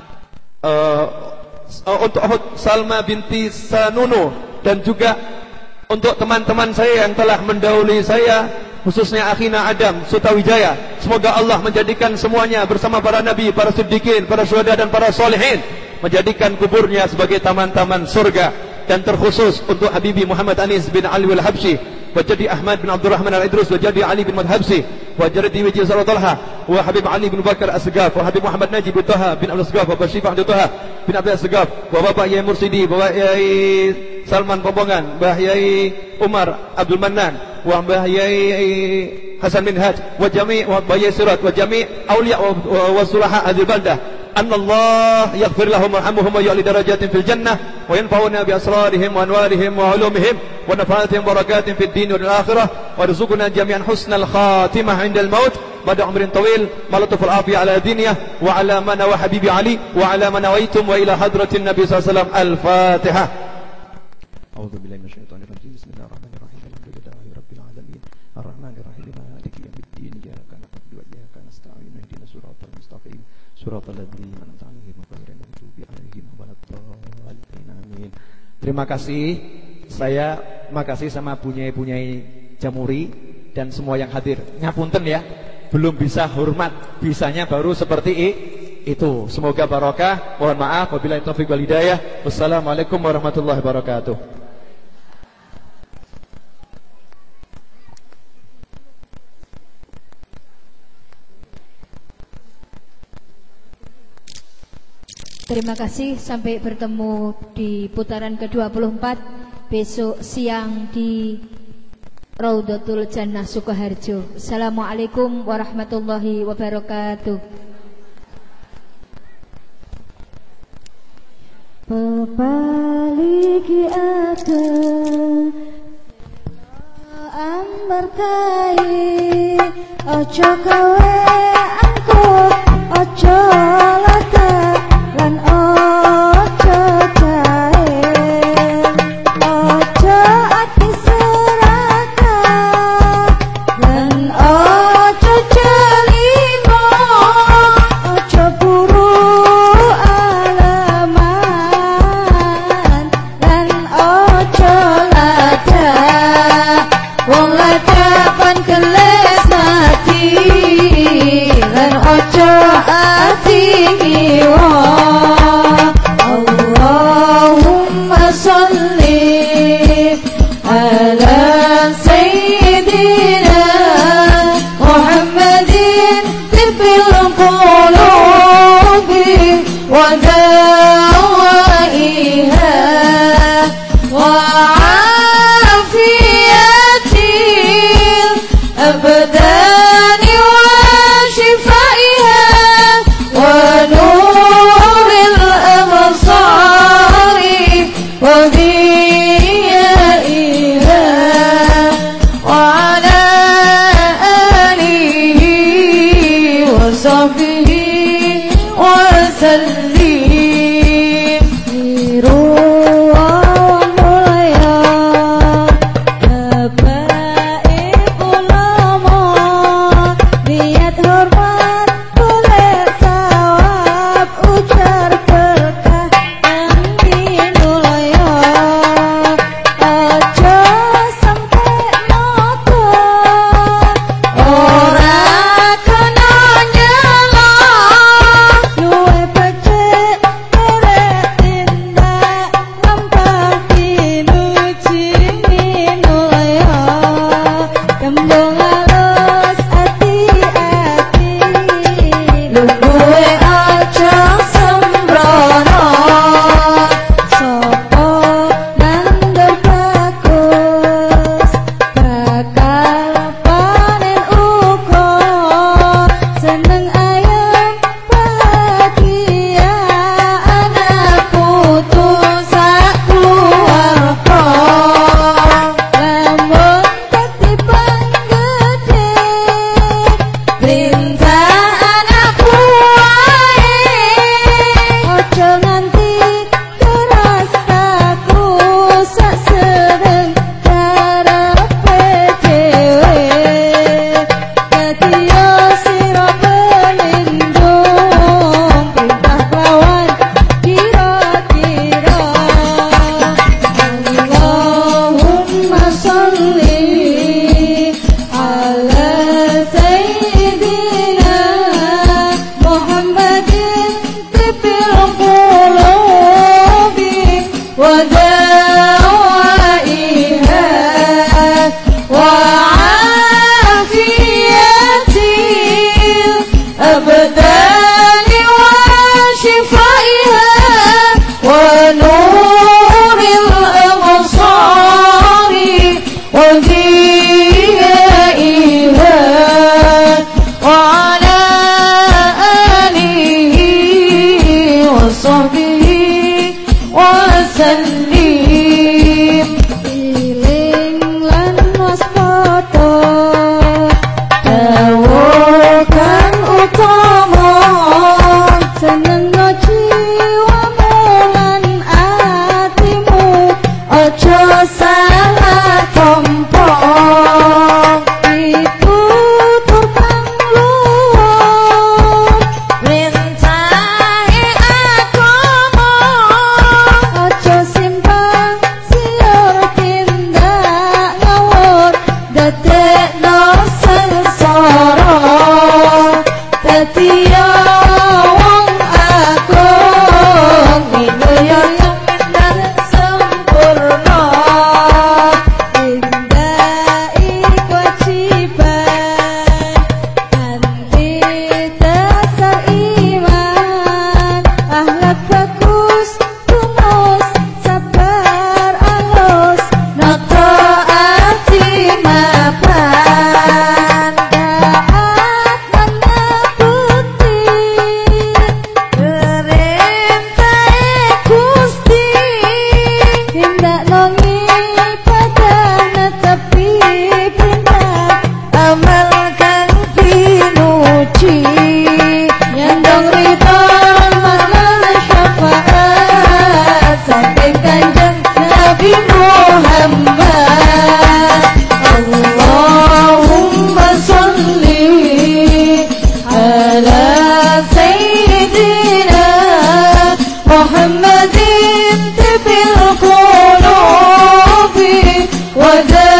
uh, uh, untuk Uhud Salma binti Sanunu, dan juga untuk teman-teman saya yang telah mendahului saya, khususnya akhina Adam Sutawijaya. Semoga Allah menjadikan semuanya bersama para nabi, para siddiqin, para syuhada dan para solehin, menjadikan kuburnya sebagai taman-taman surga. Dan terkhusus untuk Habibi Muhammad Anis bin Ali al-Habsyi, wa jadi Ahmad bin Abdurrahman al-Idrus, wa jadi Ali bin Madhabsi, wa jadi Wiji Talha, wa Habib Ali bin Bakar As-Segaf, wa Habib Muhammad Najib bin Taha bin Abdul Segaf, wa Bashir Abdul Taha bin Abdul Segaf, wa Bapak Yai Mursidi, wa Yai Salman Pombongan, Mbah Yai Umar Abdul Mannan, wa Mbah Yai Hasan bin Haj, wa Jami' wa Yai Sirat, wa Jami' awliya wa sulaha hadhihi baldah. أن الله يغفر لهم ويرحمهم ويعلي درجات في الجنة وينفعنا بأسرارهم وأنوارهم وعلومهم ونفعاتهم وبركاتهم في الدين والآخرة وارزقنا جميعا حسن الخاتمة عند الموت بعد عمر طويل ما لطف العافية على دينه وعلى من نوى حبيبي علي وعلى من نويتم وإلى حضرة النبي صلى الله عليه وسلم. الفاتحة. أعوذ بالله من الشيطان الرجيم. بسم الله الرحمن الرحيم. الحمد لله رب العالمين الرحمن الرحيم مالك يوم الدين إياك نعبد وإياك نستعين اهدنا الصراط المستقيم صراط الذين أنعمت عليهم غير المغضوب عليهم ولا الضالين آمين. Terima kasih. Saya makasih sama punyai-punyai Jamuri dan semua yang hadir. Ngapunten ya, belum bisa hormat, bisanya baru seperti itu. Semoga barokah. Mohon maaf wabillahi taufiq wal hidayah. Wassalamualaikum warahmatullahi wabarakatuh. Terima kasih, sampai bertemu di putaran ke dua puluh empat besok siang di Raudhatul Jannah Sukoharjo. Assalamualaikum warahmatullahi wabarakatuh. Pepaliki aku amberkai ojo kawe angkut ojo lata lan ojo cair ojo ati seraka lan ojo celimo ojo buru alaman lan ojo lada wong lada pan keles mati أوليائها وعلى آله وصحبه وسلم. Iling lan waspada dawuh kang utama senengno jiwamu lan atimu aja salah tompo pitutur kang luhur rintahe agama aja simpang siur tindak ngawur dadekno sengsara dadi wong agung minulya dan sempurna. indai kewajiban kanthi dasar iman akhlak bagus tulus sabar alus Nata ati mapan taat mana bukti perintahe Gusti tindak nongi ibadah netepi perintah amal kang pinuji nyandong ridho lan syafaat saking Kanjeng Nabi Muhammad. Allahumma sholli ala sayyidina Muhammadin tibil qulubi wa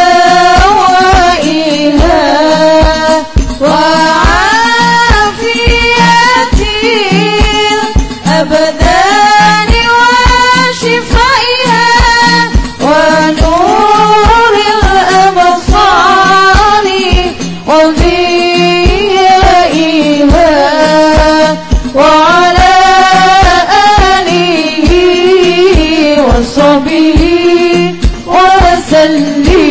dawaiha wa afiyatil abdani wa shifaiha wa nuril absari wa dhiyaiha wa ala alihi wa sahbihi wa sallim.